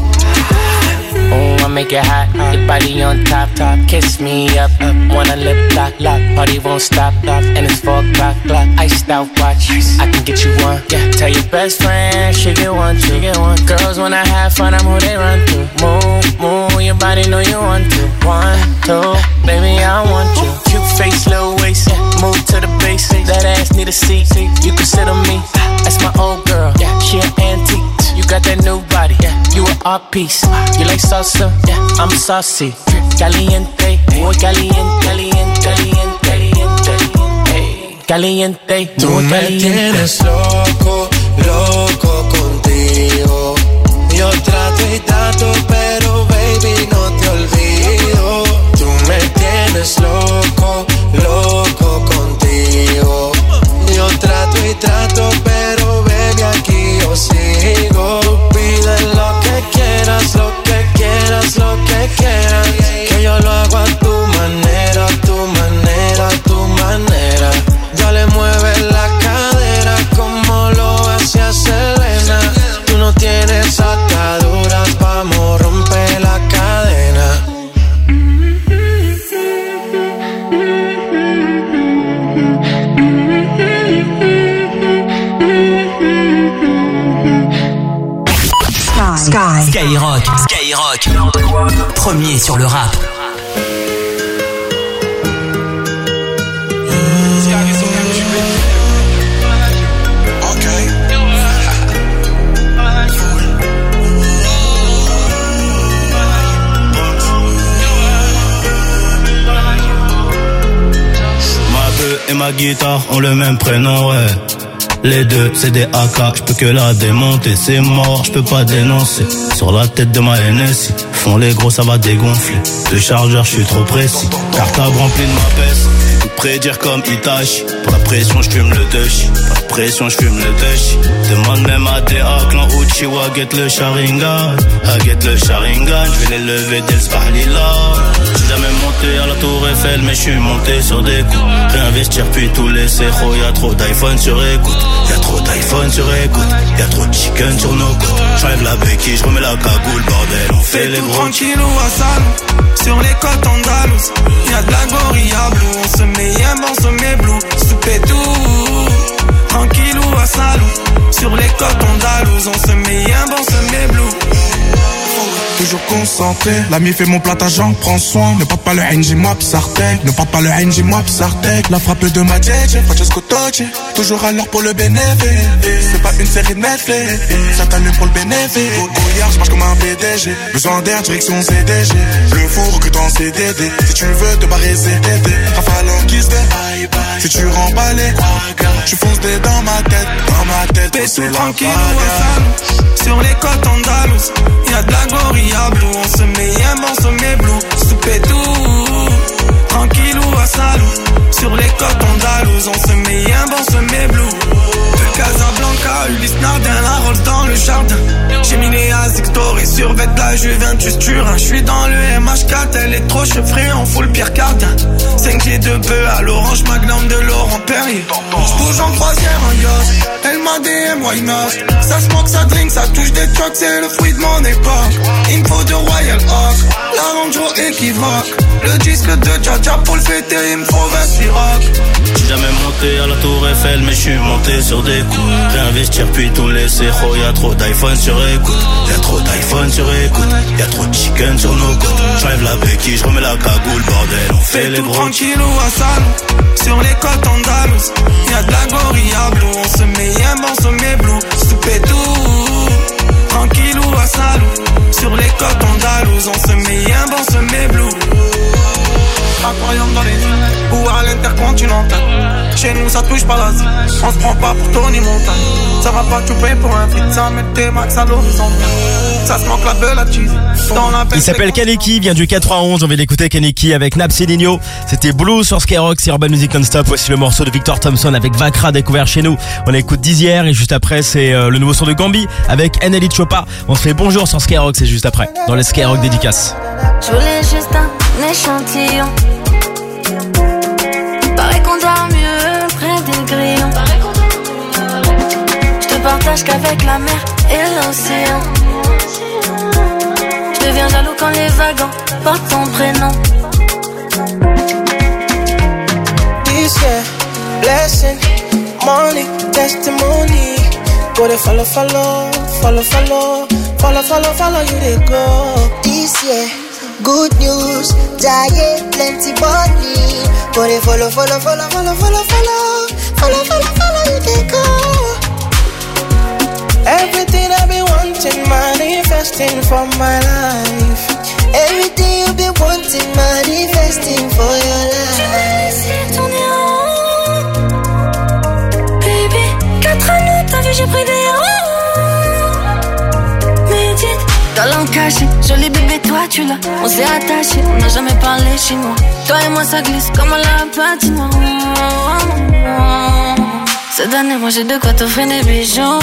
Oh, I make it hot, your body on top, top. Kiss me up, up. Wanna lip lock, lock. Party won't stop, stop. And it's four o'clock, clock. Iced out watch, I can get you one. Yeah, tell your best friend she get one, she get one. Girls when I have fun, I'm who they run to. Move, move, your body know you want to. One, two, baby I want you. Cute face, little waist, yeah. Move to the base. That ass need a seat, you can sit on me. That's my old girl, yeah. She an antique. You got that new body, yeah. You an art piece. You like salsa, yeah. I'm saucy. Caliente, muy caliente, caliente, caliente, caliente, caliente. Tú me tienes loco, loco contigo. Yo trato y trato, pero baby no te olvido. Tú me tienes loco, loco contigo. Yo trato y trato, pero baby aquí yo sigo. Pide lo que quieras, lo que quieras, lo que quieras. Que yo lo hago a tu manera, a tu manera, a tu manera. Ya le mueves la cadera como lo hacía Selena. Tú no tienes ataduras, vamos a romper la cadena. Sky. Skyrock. Skyrock. Premier sur le rap. Et ma guitare ont le même prénom, ouais. Les deux, c'est des A K, j'peux que la démonter. C'est mort, j'peux pas dénoncer. Sur la tête de ma N S I, font les gros, ça va dégonfler. De chargeur, j'suis trop précis. Cartable rempli de ma peste. Prédire comme Itachi. Pour la pression, j'fume le Dushi. Pas de pression, j'fume le Dushi. Demande même à T A, clan Uchiwa, get le Sharingan. Ah, get le Sharingan, j'vais les lever dès le Sparlila. J'suis jamais monté à la tour Eiffel, mais j'suis monté sur des coups. Réinvestir puis tout laisser, oh, y'a trop d'iPhone sur écoute. Y'a trop d'iPhone sur écoute. Y'a trop de chicken sur nos côtes. J'enlève la béquille, j'remets la cagoule, bordel, on fait les gros. Tranquille ou à Salou, sur les côtes andalouses. Y'a de la gorilla blue, on se met yem, on se met blue. Soupé tout, tranquille ou à Salou, sur les côtes andalouses. On se met yem, on se met blue. Toujours concentré, l'ami fait mon plat, j'en prends soin. Ne porte pas le N moi psartek. Ne porte pas le N moi psartek. La frappe de ma J J, Francesco Totti. Toujours à l'heure pour le bénéfice. C'est pas une série de Netflix, ça t'allume pour le bénéfice. Hier je marche comme un P D G. Besoin d'air, direction C D G. Le four que en C D D. Si tu veux te barrer C D D. Rafale en kiss de bye bye. Si tu remballes, tu fonces des dans ma tête. Dans ma tête, c'est tranquille ou à sur les côtes andalouses. Y'a de la gorilla blue, on se met yem, on se met blue. Soupé tout, tranquille ou à Salou, sur les côtes andalouses. On se met yem, on se met blue. De Casablanca, Ulysse Nardin, la rolle dans le jardin. J'ai mis les Azictor sur vêt de la Juventus Turin. J'suis dans le M H quatre, elle est trop chevrée, on fout le Pierre Cardin. cinq clés de bœuf à l'orange Magnum de Laurent Perrier. J'bouge en croisière en yacht, elle m'a D M, why not? Ça smoke, ça drink, ça touche des trucks, c'est le fruit de mon époque. Il me faut de Royal Oak, la Range Rover équivoque. Le disque de Jaja pour le fêter, il me faut vingt-six rock. J'suis jamais monté à la tour Eiffel, mais j'suis monté sur des coups. Réinvestir puis tout laisser, oh y'a trop d'iPhone sur écoute. Y'a trop d'iPhone sur écoute. Y'a trop de chicken sur nos côtes. J'enlève la béquille, j'remets la cagoule, bordel, on fait les gros. Tranquille ou à Salou, sur les côtes andalouses. Y'a de la gorilla blue, on se met yem, on se met blue. Soupé tout, tranquille ou à Salou, sur les côtes andalouses. On se met yem, on se met blue. Aquarium dans les îles ou à l'intercontinental. Chez nous ça touche pas l'Asie, on se prend pas pour Tony Montana. Ça va pas tout payer pour un feat, ça met tes max à l'horizon. Ça se manque la belle à cheese. Il s'appelle Kaneki, vient du quatre-vingt-onze, on vient d'écouter Kaneki avec Naps et Nino. C'était Blue sur Skyrock, c'est Urban Music Non-Stop. Voici le morceau de Victor Thompson avec Vakra, découvert chez nous. On écoute d'hier et juste après c'est euh, le nouveau son de Gambi avec Anneli Chopa. On se fait bonjour sur Skyrock, c'est juste après, dans les Skyrock dédicaces. Je voulais juste un échantillon. Paraît qu'on dort mieux près des grillons. Je te partage qu'avec la mer et l'océan. Je deviens jaloux quand les wagons portent ton prénom. This year, blessing, money, testimony. Go to follow, follow, follow, follow, follow, follow, follow you they go. This year, good news, giant, plenty money. Go to follow, follow, follow, follow, follow, follow, follow, follow, follow you they go. Everything I've been wanting, manifesting for my life. Everything you've been wanting, manifesting for your life. Tu m'as laissé tourner en rond. Baby, quatre anneaux, t'as vu j'ai pris des caché. Joli bébé, toi tu l'as. On s'est attaché, on n'a jamais parlé chinois. Toi et moi ça glisse comme la patinoire. Cette année, moi j'ai de quoi t'offrir des bijoux.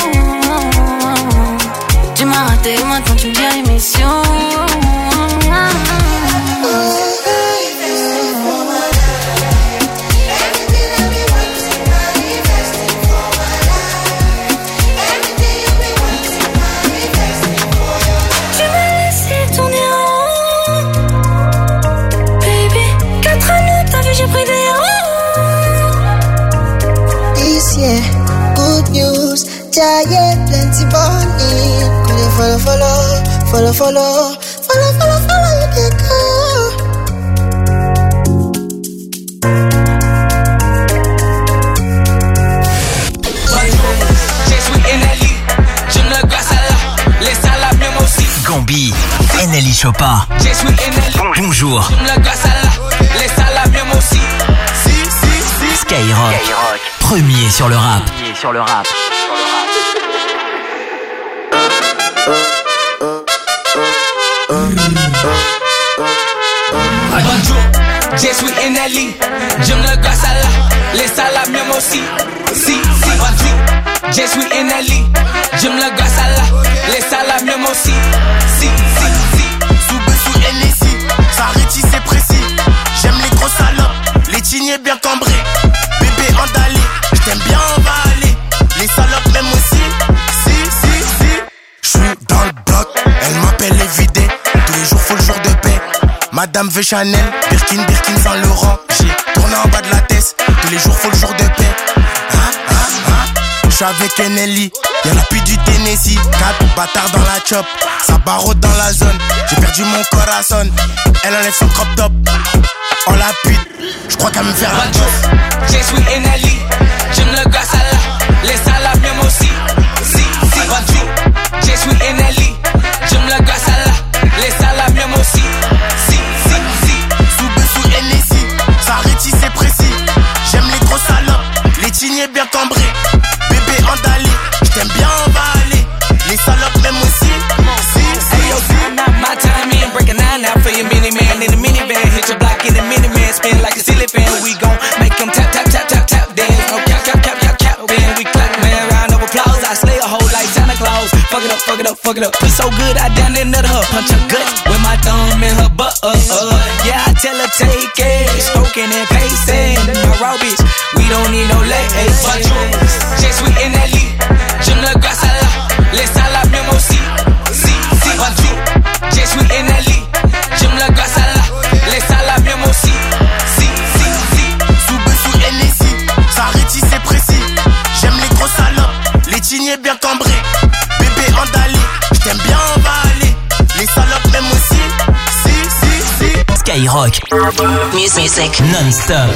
Tu m'as raté, maintenant tu me dis émission. Yeah, good news, giant plenty money. Gonna follow, follow, follow, follow, follow, follow, follow, you can go. Je suis N L I, je ne gosse à la, les salades même aussi. Gambi, N L I Chopin. Je suis N L I, bonjour. Je ne gosse à la, les salades même aussi. Si, si, si. Skyrock. Skyrock. Premier sur le rap. Premier sur le rap. Bonjour, je suis N L I, je me le gosse à la, les salades même aussi. Si, si, bonjour, je suis N L I, je me le gosse à la, les salades même aussi. Si, si, si. Sous sous N S I, ça rétit c'est précis. J'aime les gros salopes, les tignés bien cambrés. Bébé endalé, j't'aime bien emballer. Les salopes même aussi. Si, si, si. J'suis dans le bloc, elle m'appelle Évidé. Tous les jours faut le jour de paix. Madame veut Chanel, Birkin, Birkin sans Laurent. J'ai tourné en bas de la tête. Tous les jours faut le jour de paix. Hein, hein, hein. J'suis avec N L I, y'en a plus du Tennessee. Quatre bâtards dans la chop, ça barode dans la zone. J'ai perdu mon corazon, elle enlève son crop top. On la pute, j'crois qu'elle me fait la touffe. Je suis N L I, je me le gosse à la, les salades même aussi. Si, si, bonjour, je suis N L I, je me le gosse à la, les salades même aussi. Si, si, si. Sous sous N S I, ça rétit c'est précis. J'aime les gros salopes, les tignés bien cambrés. Bébé endalé, j't'aime bien emballer. Les salopes même aussi. Si, si, hey, yo, my time in, break a nine out for your mini man in the minivan. Hit your block in the miniman, spin like a silly fan. We gon' make them tap, tap, tap, tap, tap, dance. No cap, cap, cap, cap, cap, then we clap, man. Round of applause, I slay a hoe like Santa Claus. Fuck it up, fuck it up, fuck it up. We so good, I down in her, punch her gut with my thumb in her butt. Uh, uh. Yeah, I tell her take it, stroking and pacing. My raw bitch, we don't need no legs. Je suis N L I, je me le gosse à la, les salades même aussi. Si, si, bonjour, je suis N L I, je me le gosse à la, les salades même aussi. Si, si, si. Sous sous N S I, ça rétit c'est précis. J'aime les gros salopes, les tignés bien cambrés. Bébé endalé, j't'aime bien emballer. Les salopes même aussi. Si, si, si. Skyrock. Music non-stop.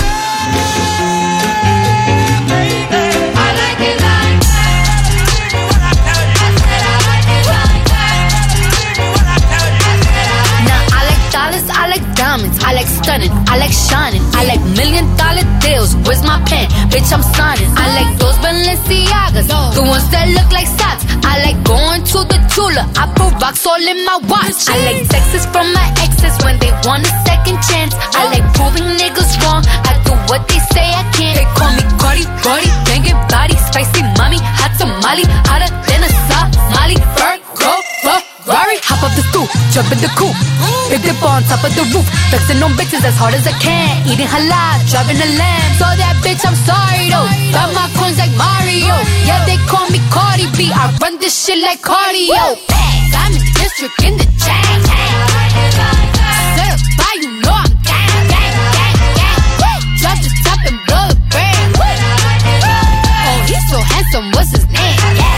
I like diamonds, I like stunning, I like shining, I like million dollar deals. Where's my pen? Bitch, I'm signing. I like those Balenciagas, the ones that look like socks. I like going to the Tula, I put rocks all in my watch. I like texts from my exes when they want a second chance. I like proving niggas wrong, I do what they say I can't. They call me Cardi, Cardi, banging body, spicy mommy, hot tamale, hotter than a Somali. Virgo, Ferrari, hop up the stoop, jump in the coupe. Big dip on top of the roof, flexing on bitches as hard as I can. Eating halal, driving a lamb. So that bitch, I'm sorry though. Got my coins like Mario. Yeah, they call me Cardi B. I run this shit like cardio. I'm in district in the chain. Certified, you know I'm gang, gang, gang, gang. Drop the top and blow the brand. Oh, he's so handsome. What's his name?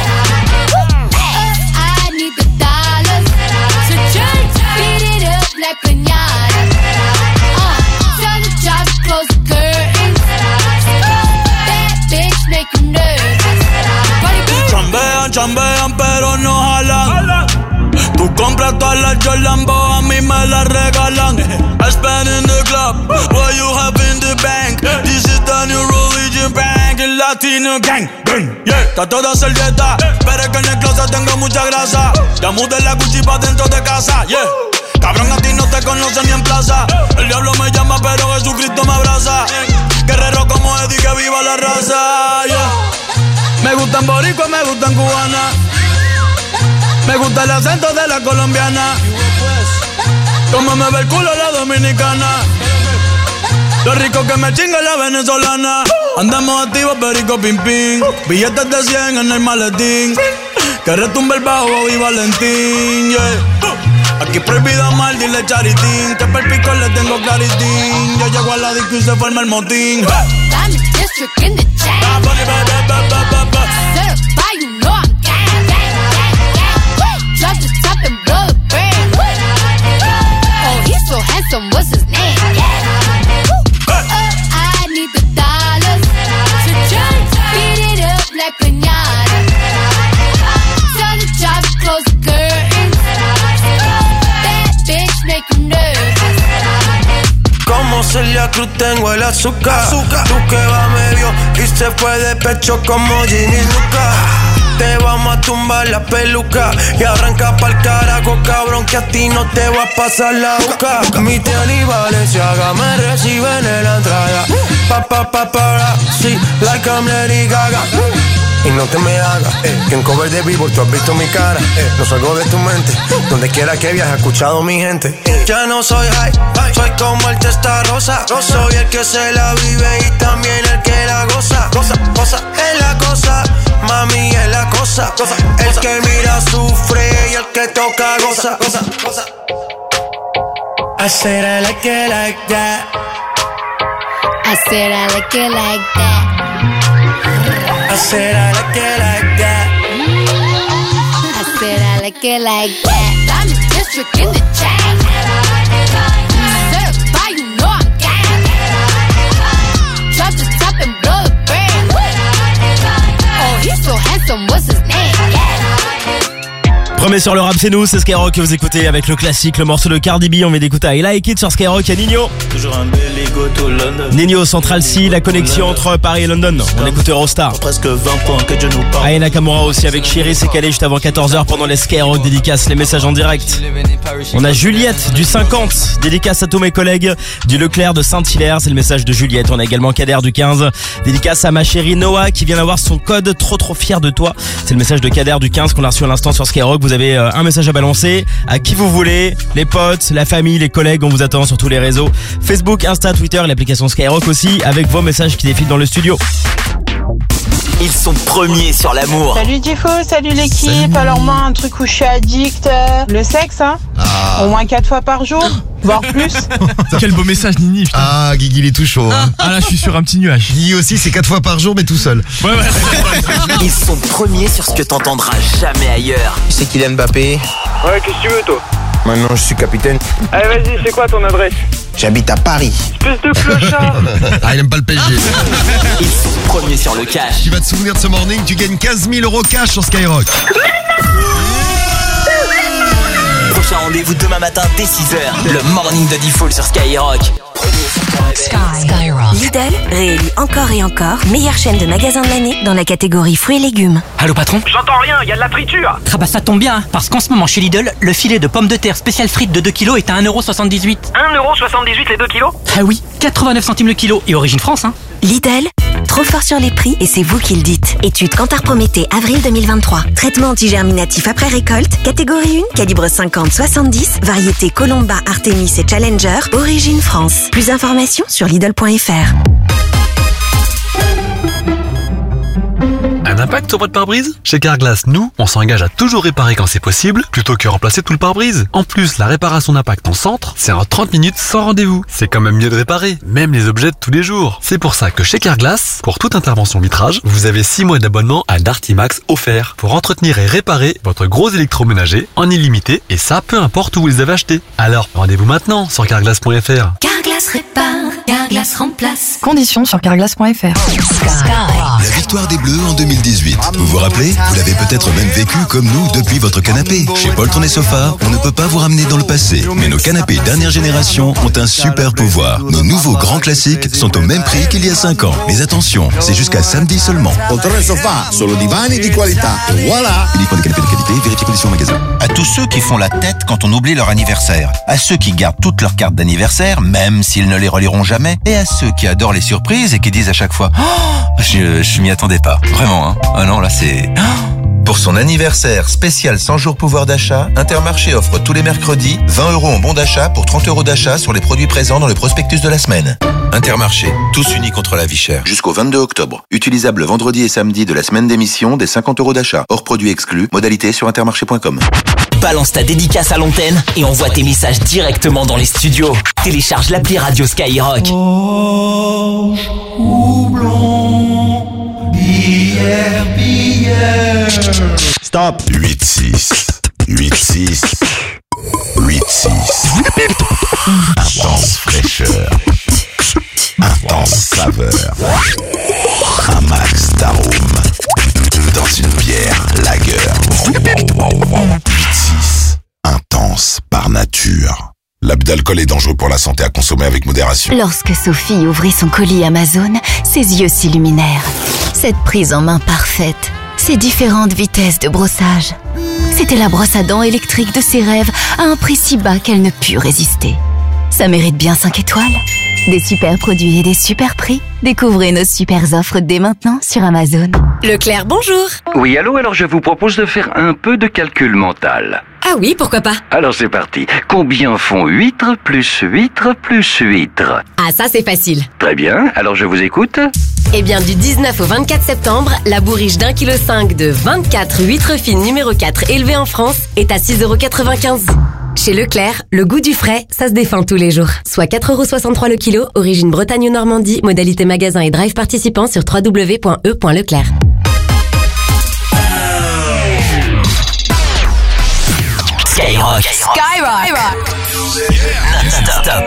I need the dollars to change. Beat it up like piñata. Uh, tell the job to close the curtains. That bitch make him nervous. Chambean, chambean, pero no jalan. Tú compras todas las Jordan, a mí me las regalan. I spend in the club, what you have in the bank. This is the new religion bank, el Latino gang. Yeah, está toda servieta, pero es que en el closet tengo mucha grasa. Ya mudé la Gucci pa' dentro de casa, yeah. Cabrón, a ti no te conocen ni en plaza. El diablo me llama, pero Jesucristo me abraza. Guerrero como Eddie, que viva la raza, yeah. Me gustan boricua, me gustan cubana. Me gusta el acento de la colombiana. Como me ve el culo la dominicana. Lo rico que me chinga la venezolana. Andamos activos, perico pim pim. Billetes de cien en el maletín. Que retumbe el bajo y Valentín, yeah. Aquí prohibido mal, dile charitín. Que per pico le tengo claritín. Yo llego a la disco y se forma el motín. Diamond District in the chain. Certified, you know I'm gang, gang, gang, gang. Drop the top and blow the brand. Oh, he's so handsome, what's his name? Uh, I need the dollars to just beat it up like piñata. Tell the job to close the curtains. That bitch make you nervous. Como Celia Cruz tengo el azúcar. azúcar. Tú que va medio y se fue de pecho como Ginny Luca. Te vamos a tumbar la peluca y arranca pa'l carajo, cabrón, que a ti no te va a pasar la boca. Mi tele y Valenciaga me reciben en la entrada. Pa pa pa para, sí, like I'm Lady Gaga. Y no te me hagas, eh, que en cover de Billboard tú has visto mi cara, eh, no salgo de tu mente, donde quiera que viajes, he escuchado mi gente, eh. Ya no soy high, soy como el testa rosa, soy el que se la vive y también el que la goza, goza, goza, es la cosa, mami es la cosa, cosa, el cosa. Que mira sufre y el que toca goza, goza, goza. I said I like it like that. I said I like it like that. I said I like it like that. I said I like it like that. Diamond District in the chain. Certified, you know I'm gang. Drop the top and blow the brand. Oh, he's so handsome, what's his name? Premier sur le rap, c'est nous, c'est Skyrock que vous écoutez avec le classique, le morceau de Cardi B. On vient d'écouter I Like It sur Skyrock. Il y a Nino. Toujours un bel ego to London. Nino, Central C, la connexion entre Paris et London. On écoute Eurostar. Presque vingt points que Dieu nous parle. Aya Nakamura aussi avec Chéri, c'est calé juste avant quatorze heures pendant les Skyrock dédicaces, les messages en direct. On a Juliette du cinquante, dédicace à tous mes collègues du Leclerc de Saint-Hilaire, c'est le message de Juliette. On a également Kader du quinze, dédicace à ma chérie Noah qui vient d'avoir son code trop trop fier de toi. C'est le message de Kader du quinze qu'on a reçu à l'instant sur Skyrock. Vous avez un message à balancer à qui vous voulez, les potes, la famille, les collègues, on vous attend sur tous les réseaux, Facebook, Insta, Twitter et l'application Skyrock aussi, avec vos messages qui défilent dans le studio. Ils sont premiers sur l'amour. Salut Tifo, salut l'équipe. Salut. Alors moi, un truc où je suis addict, euh, le sexe, hein. Ah. Au moins quatre fois par jour, voire plus. Quel beau message Nini, putain. Ah, Guigui il est tout chaud. Hein. Ah là, je suis sur un petit nuage. Guigui aussi, c'est quatre fois par jour, mais tout seul. Ouais, ouais. Ils sont premiers sur ce que t'entendras jamais ailleurs. C'est Kylian Mbappé. Ouais, qu'est-ce que tu veux, toi? Maintenant, je suis capitaine. Allez, vas-y, c'est quoi ton adresse? J'habite à Paris. Espèce de clochard. Ah, il aime pas le P S G. Ils sont premiers sur le cash. Tu vas te souvenir de ce morning, tu gagnes quinze mille euros cash sur Skyrock. Prochain rendez-vous demain matin dès six heures. Le morning de Default sur Skyrock. Skyrock. Lidl, réélu encore et encore, meilleure chaîne de magasins de l'année dans la catégorie fruits et légumes. Allô patron? J'entends rien, il y a de la friture. Ah bah ça tombe bien, hein, parce qu'en ce moment chez Lidl, le filet de pommes de terre spécial frites de deux kilos est à un euro soixante-dix-huit. un euro soixante-dix-huit les deux kilos? Ah oui, quatre-vingt-neuf centimes le kilo et origine France, hein. Lidl, trop fort sur les prix et c'est vous qui le dites. Étude Kantar Prométhée, avril deux mille vingt-trois. Traitement antigerminatif après récolte, catégorie un, calibre cinquante soixante-dix, variété Colomba, Artemis et Challenger, origine France. Plus d'informations sur Lidl point F R. Un impact sur votre pare-brise? Chez Carglass, nous, on s'engage à toujours réparer quand c'est possible, plutôt que remplacer tout le pare-brise. En plus, la réparation d'impact en centre, c'est en trente minutes sans rendez-vous. C'est quand même mieux de réparer, même les objets de tous les jours. C'est pour ça que chez Carglass, pour toute intervention vitrage, vous avez six mois d'abonnement à Darty-Max offert pour entretenir et réparer votre gros électroménager en illimité, et ça, peu importe où vous les avez achetés. Alors, rendez-vous maintenant sur carglass point F R. Carglass répare, Carglass remplace. Conditions sur carglass point F R. La victoire des Bleus en deux mille dix-huit. Vous vous rappelez? Vous l'avez peut-être même vécu comme nous depuis votre canapé. Chez Poltron et Sofa, on ne peut pas vous ramener dans le passé. Mais nos canapés dernière génération ont un super pouvoir. Nos nouveaux grands classiques sont au même prix qu'il y a cinq ans. Mais attention, c'est jusqu'à samedi seulement. Poltron et Sofa, solo divani di qualità. Et voilà! Uniquement des canapés de qualité, vérifiez conditions en magasin. À tous ceux qui font la tête quand on oublie leur anniversaire, à ceux qui gardent toutes leurs cartes d'anniversaire, même s'ils ne les reliront jamais, et à ceux qui adorent les surprises et qui disent à chaque fois oh, « Je, je m'y attendais pas. » Vraiment, hein. Ah non, là c'est... Pour son anniversaire spécial cent jours pouvoir d'achat, Intermarché offre tous les mercredis vingt euros en bon d'achat pour trente euros d'achat sur les produits présents dans le prospectus de la semaine. Intermarché, tous unis contre la vie chère. Jusqu'au vingt-deux octobre. Utilisable vendredi et samedi de la semaine d'émission des cinquante euros d'achat. Hors produits exclus. Modalité sur intermarché point com. Balance ta dédicace à l'antenne et envoie tes messages directement dans les studios. Télécharge l'appli Radio Skyrock. Oh, houblon, bière, bière. Stop. huit six. huit six. huit six. Intense fraîcheur. Intense saveur. Un max d'arôme. Dans une bière lager. huit six. Intense par nature. L'abus d'alcool est dangereux pour la santé, à consommer avec modération. Lorsque Sophie ouvrit son colis Amazon, ses yeux s'illuminèrent. Cette prise en main parfaite, ces différentes vitesses de brossage. C'était la brosse à dents électrique de ses rêves à un prix si bas qu'elle ne put résister. Ça mérite bien cinq étoiles. Des super produits et des super prix. Découvrez nos super offres dès maintenant sur Amazon. Leclerc, bonjour. Oui, allô, alors je vous propose de faire un peu de calcul mental. Ah oui, pourquoi pas. Alors c'est parti. Combien font huîtres plus huîtres plus huîtres? Ah ça c'est facile. Très bien, alors je vous écoute. Eh bien du dix-neuf au vingt-quatre septembre, la bourriche d'un kilo cinq de vingt-quatre huîtres fines numéro quatre élevées en France est à six euros quatre-vingt-quinze. Chez Leclerc, le goût du frais, ça se défend tous les jours. Soit quatre euros soixante-trois le kilo, origine Bretagne ou Normandie, modalité magasin et drive participant sur w w w point e point leclerc. Skyrock. Skyrock. Non-stop.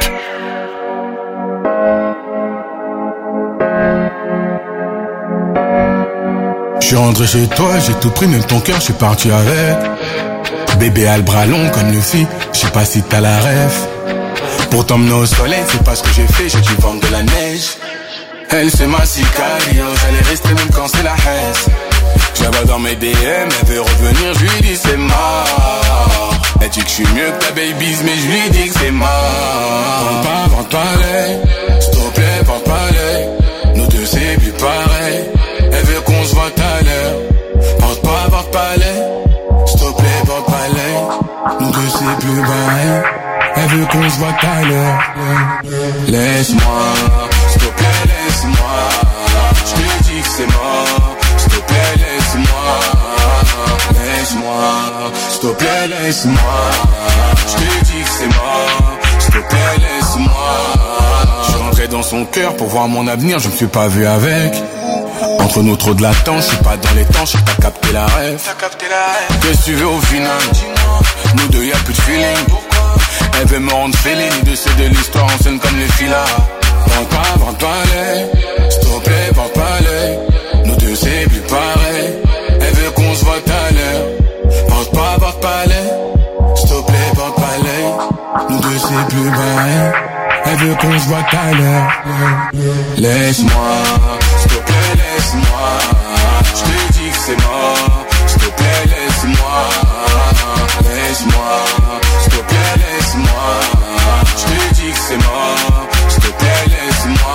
Je suis rentré chez toi, j'ai tout pris, même ton cœur, je suis parti avec. Bébé a le bras long comme Luffy, je sais pas si t'as la ref. Pour t'emmener au soleil, c'est pas ce que j'ai fait, j'ai dû vendre de la neige. Elle c'est ma sicario, j'allais rester même quand c'est la haine. J'avais dans mes D M, elle veut revenir, je lui dis c'est mort. Elle dit que je suis mieux que ta baby's, mais je lui dis que c'est mort. Vente pas, vente pas l'œil, s'il te plaît, vente pas l'œil. Nous deux c'est plus pareil, elle veut qu'on se voit tout à l'heure. Vente pas, vente pas l'œil, s'il te plaît, vente pas l'œil. Nous deux c'est plus pareil, elle veut qu'on se voit tout à l'heure. Laisse-moi, s'il te plaît, laisse-moi. Je te dis que c'est mort, s'il te plaît, laisse-moi. Laisse-moi, s'il te plaît, laisse-moi. Je te dis que c'est mort, s'il te plaît, laisse-moi. Je suis rentré dans son cœur pour voir mon avenir, je me suis pas vu avec. Entre nous trop de latence, je suis pas dans les temps, je sais que t'as capté la rêve. Qu'est-ce que tu veux au final? Nous deux y'a plus de feeling. Elle veut me rendre féline, de c'est de l'histoire, on scène comme les filas. Vente pas, vente pas l'œil, s'il te plaît, vente pas l'œil. Nous deux c'est plus pareil, elle veut qu'on se voit tout à l'heure. Vente pas, vente pas l'œil, s'il te plaît, vente pas l'œil. Nous deux c'est plus pareil, elle veut qu'on se voit tout à l'heure. Laisse-moi, s'il te plaît, laisse-moi. Je te dis que c'est mort, s'il te plaît, laisse-moi. Laisse-moi, s'il te plaît, laisse-moi. Je te dis que c'est mort, s'il te plaît, laisse-moi.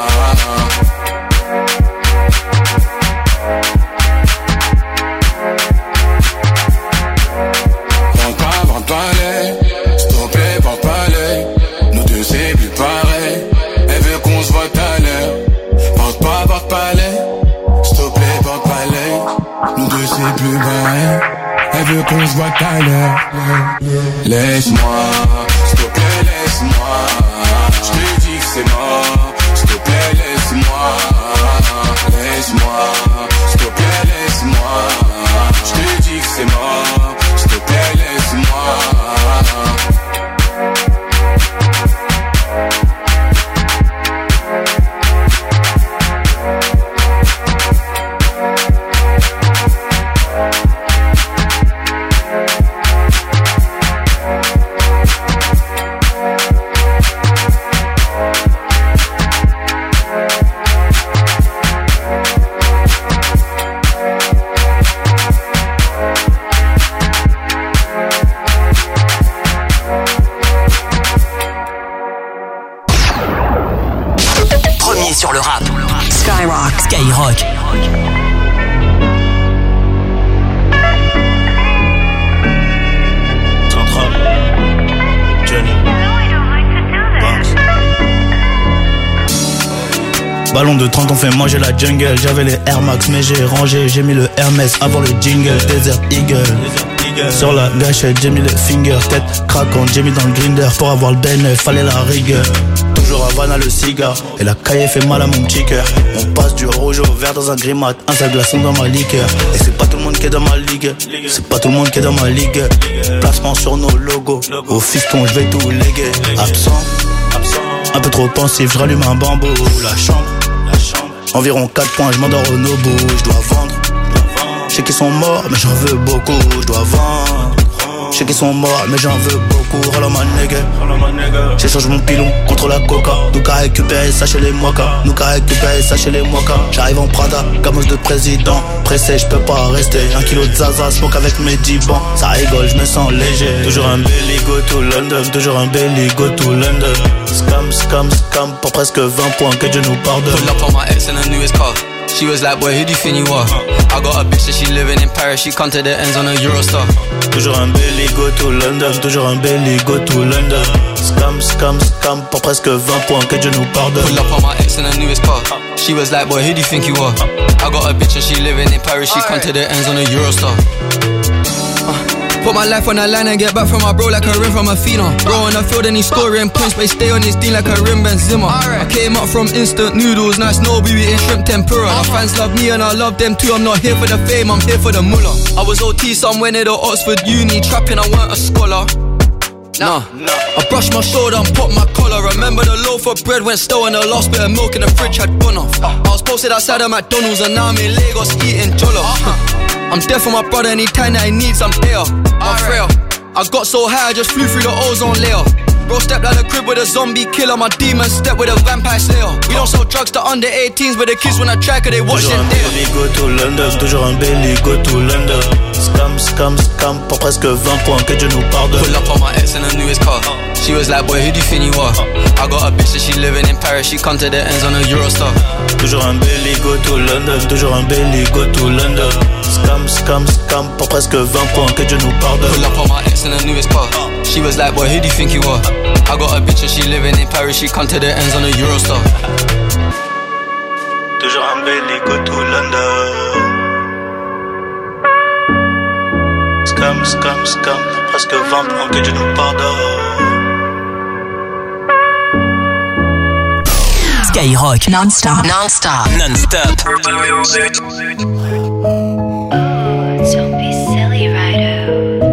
Vente pas, vente pas l'œil, s'il te plaît, vente pas l'œil. Nous deux c'est plus pareil, elle veut qu'on se voit tout à l'heure. Vente pas, vente pas l'œil, s'il te plaît, vente pas l'œil. Nous deux c'est plus pareil, elle veut qu'on se voit tout à l'heure. Laisse-moi, s'il te plaît, laisse-moi. Je te dis que c'est mort, s'il te plaît, laisse-moi. Laisse-moi, s'il te plaît, laisse-moi. Je te dis que c'est mort, s'il te plaît, laisse-moi. Ballon de trente, on fait manger la jungle. J'avais les Air Max, mais j'ai rangé. J'ai mis le Hermès avant le jingle. Desert Eagle. Sur la gâchette, j'ai mis le finger. Tête craquante, j'ai mis dans le grinder. Pour avoir le bénéfice, fallait la rigueur. Toujours Havana le cigare. Et la caille fait mal à mon petit cœur. On passe du rouge au vert dans un grimat. Un sac glaçon dans ma liqueur. Et c'est pas tout le monde qui est dans ma ligue. C'est pas tout le monde qui est dans ma ligue. Placement sur nos logos. Au fiston, je vais tout léguer. Absent, un peu trop pensif, je rallume un bambou. La chambre, environ quatre points, je m'endors au Nobu. Je dois vendre, je sais qu'ils sont morts, mais j'en veux beaucoup. Je dois vendre, je sais qu'ils sont morts, mais j'en veux beaucoup. Rala ma nigga, j'échange mon pilon contre la coca. Nous qu'à récupérer ça chez les mokas. Nous qu'à récupérer ça chez les mokas. J'arrive en Prada, gamos de président. Pressé, je peux pas rester. Un kilo de zaza, smoke avec mes dix-bans. Ça rigole, je me sens léger. Toujours un belly, go to London. Toujours un belly, go to London. Scam, scam, scam, pour presque vingt points, que Dieu nous pardonne. Pull up on my ex in the newest car. She was like, boy, who do you think you are? I got a bitch that she living in Paris. She come to the ends on a Eurostar. Toujours un belly, go to London. Toujours un belly, go to London. Scam, scam, scam, pour presque vingt points, que Dieu nous pardonne. Pull up on my ex in the newest car. She was like, boy, who do you think you are? I got a bitch and she living in Paris. She come to the ends on a Eurostar. Put my life on the line and get back from my bro like a rim from a phenom. Bro on the field and he's scoring points, but he stay on his team like a rim Benzema. I came up from instant noodles, nice no we eating shrimp tempura. The fans love me and I love them too. I'm not here for the fame, I'm here for the mullah. I was O T somewhere near the Oxford Uni, trapping, I weren't a scholar. Nah, I brushed my shoulder and popped my collar. Remember the loaf of bread went stale and the last bit of milk in the fridge had gone off. I was posted outside of McDonald's and now I'm in Lagos eating jollof. I'm there for my brother anytime that he needs, I'm there. I'm frail. I got so high I just flew through the ozone layer. Bro stepped out the crib with a zombie killer. My demon stepped with a vampire slayer. We don't sell drugs to under eighteens, but the kids when I track it, they watch it there. Belly, go to London. Toujours un belly, go to London. Scam, scam, scam, pour presque vingt points, que Dieu nous pardonne. Pull up on my ex in the newest car. She was like, boy, who do you think you are? I got a bitch that she living in Paris. She come to the ends on a Eurostar. Toujours un belly, go to London. Toujours un belly, go to London. Scam, scam, scam, pour presque vingt points, que Dieu nous pardonne. Pull up on my ex in the newest car. She was like, boy, who do you think you are? I got a bitch and she living in Paris. She come to the ends on a Eurostar. Toujours un belly, go to London. Scam, scam, scam, presque vingt points, que Dieu nous pardonne. Skyrock non-stop, non-stop, non-stop. Don't be silly, Ryder.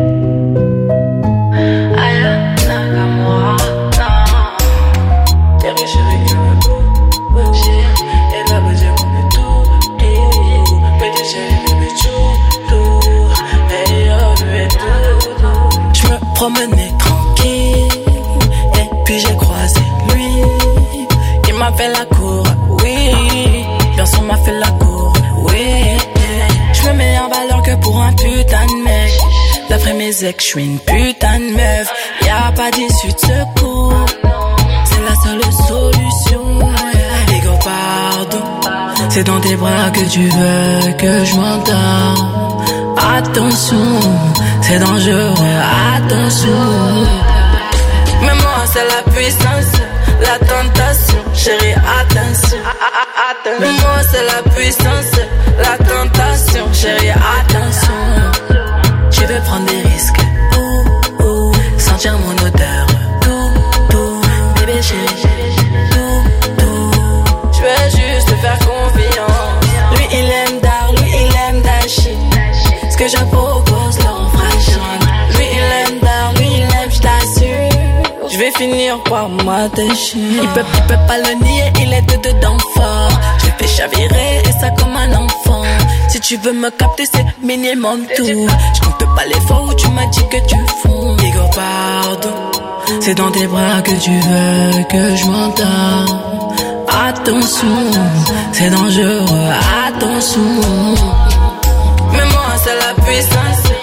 I don't know comment. Chérie, chérie, tu veux tout. Chérie, et là, bébé, on est tout, tout. Petit chéri, bébé, tout, tout. Hey, oh, bébé, tout, tout. Je me promenais tranquille. Et puis j'ai croisé lui. Il m'a fait la cour, oui. Bien sûr, m'a fait la cour, oui. Je me mets en valeur que pour un putain de mec. D'après mes ex, je suis une putain de meuf. Y'a pas d'issue de secours. C'est la seule solution. Les gars, pardon. C'est dans tes bras que tu veux que je m'endors. Attention, c'est dangereux, attention. Mais moi, c'est la puissance, la tentation. Chérie, attention. Mais moi, c'est la puissance, la tentation. Chérie, attention. Je veux prendre des risques. Ouh, ouh. Sentir mon odeur. Tout, tout. Bébé chérie. Tout, tout. Je veux juste te faire confiance. Lui, il aime Dar, lui, il aime Dashi. Ce que je propose, l'on fera. Lui, il aime Dar, lui, il aime, je t'assure. Je vais finir par m'attacher. Il peut, il peut pas le nier, il est de dedans fort. Je l'ai fait chavirer et ça comme un enfant. Si tu veux me capter, c'est minimum tout. Je compte pas les fois où tu m'as dit que tu fonds. Digo pardon, c'est dans tes bras que tu veux que je m'endors. Attention, c'est dangereux, attention. Mais moi c'est la puissance.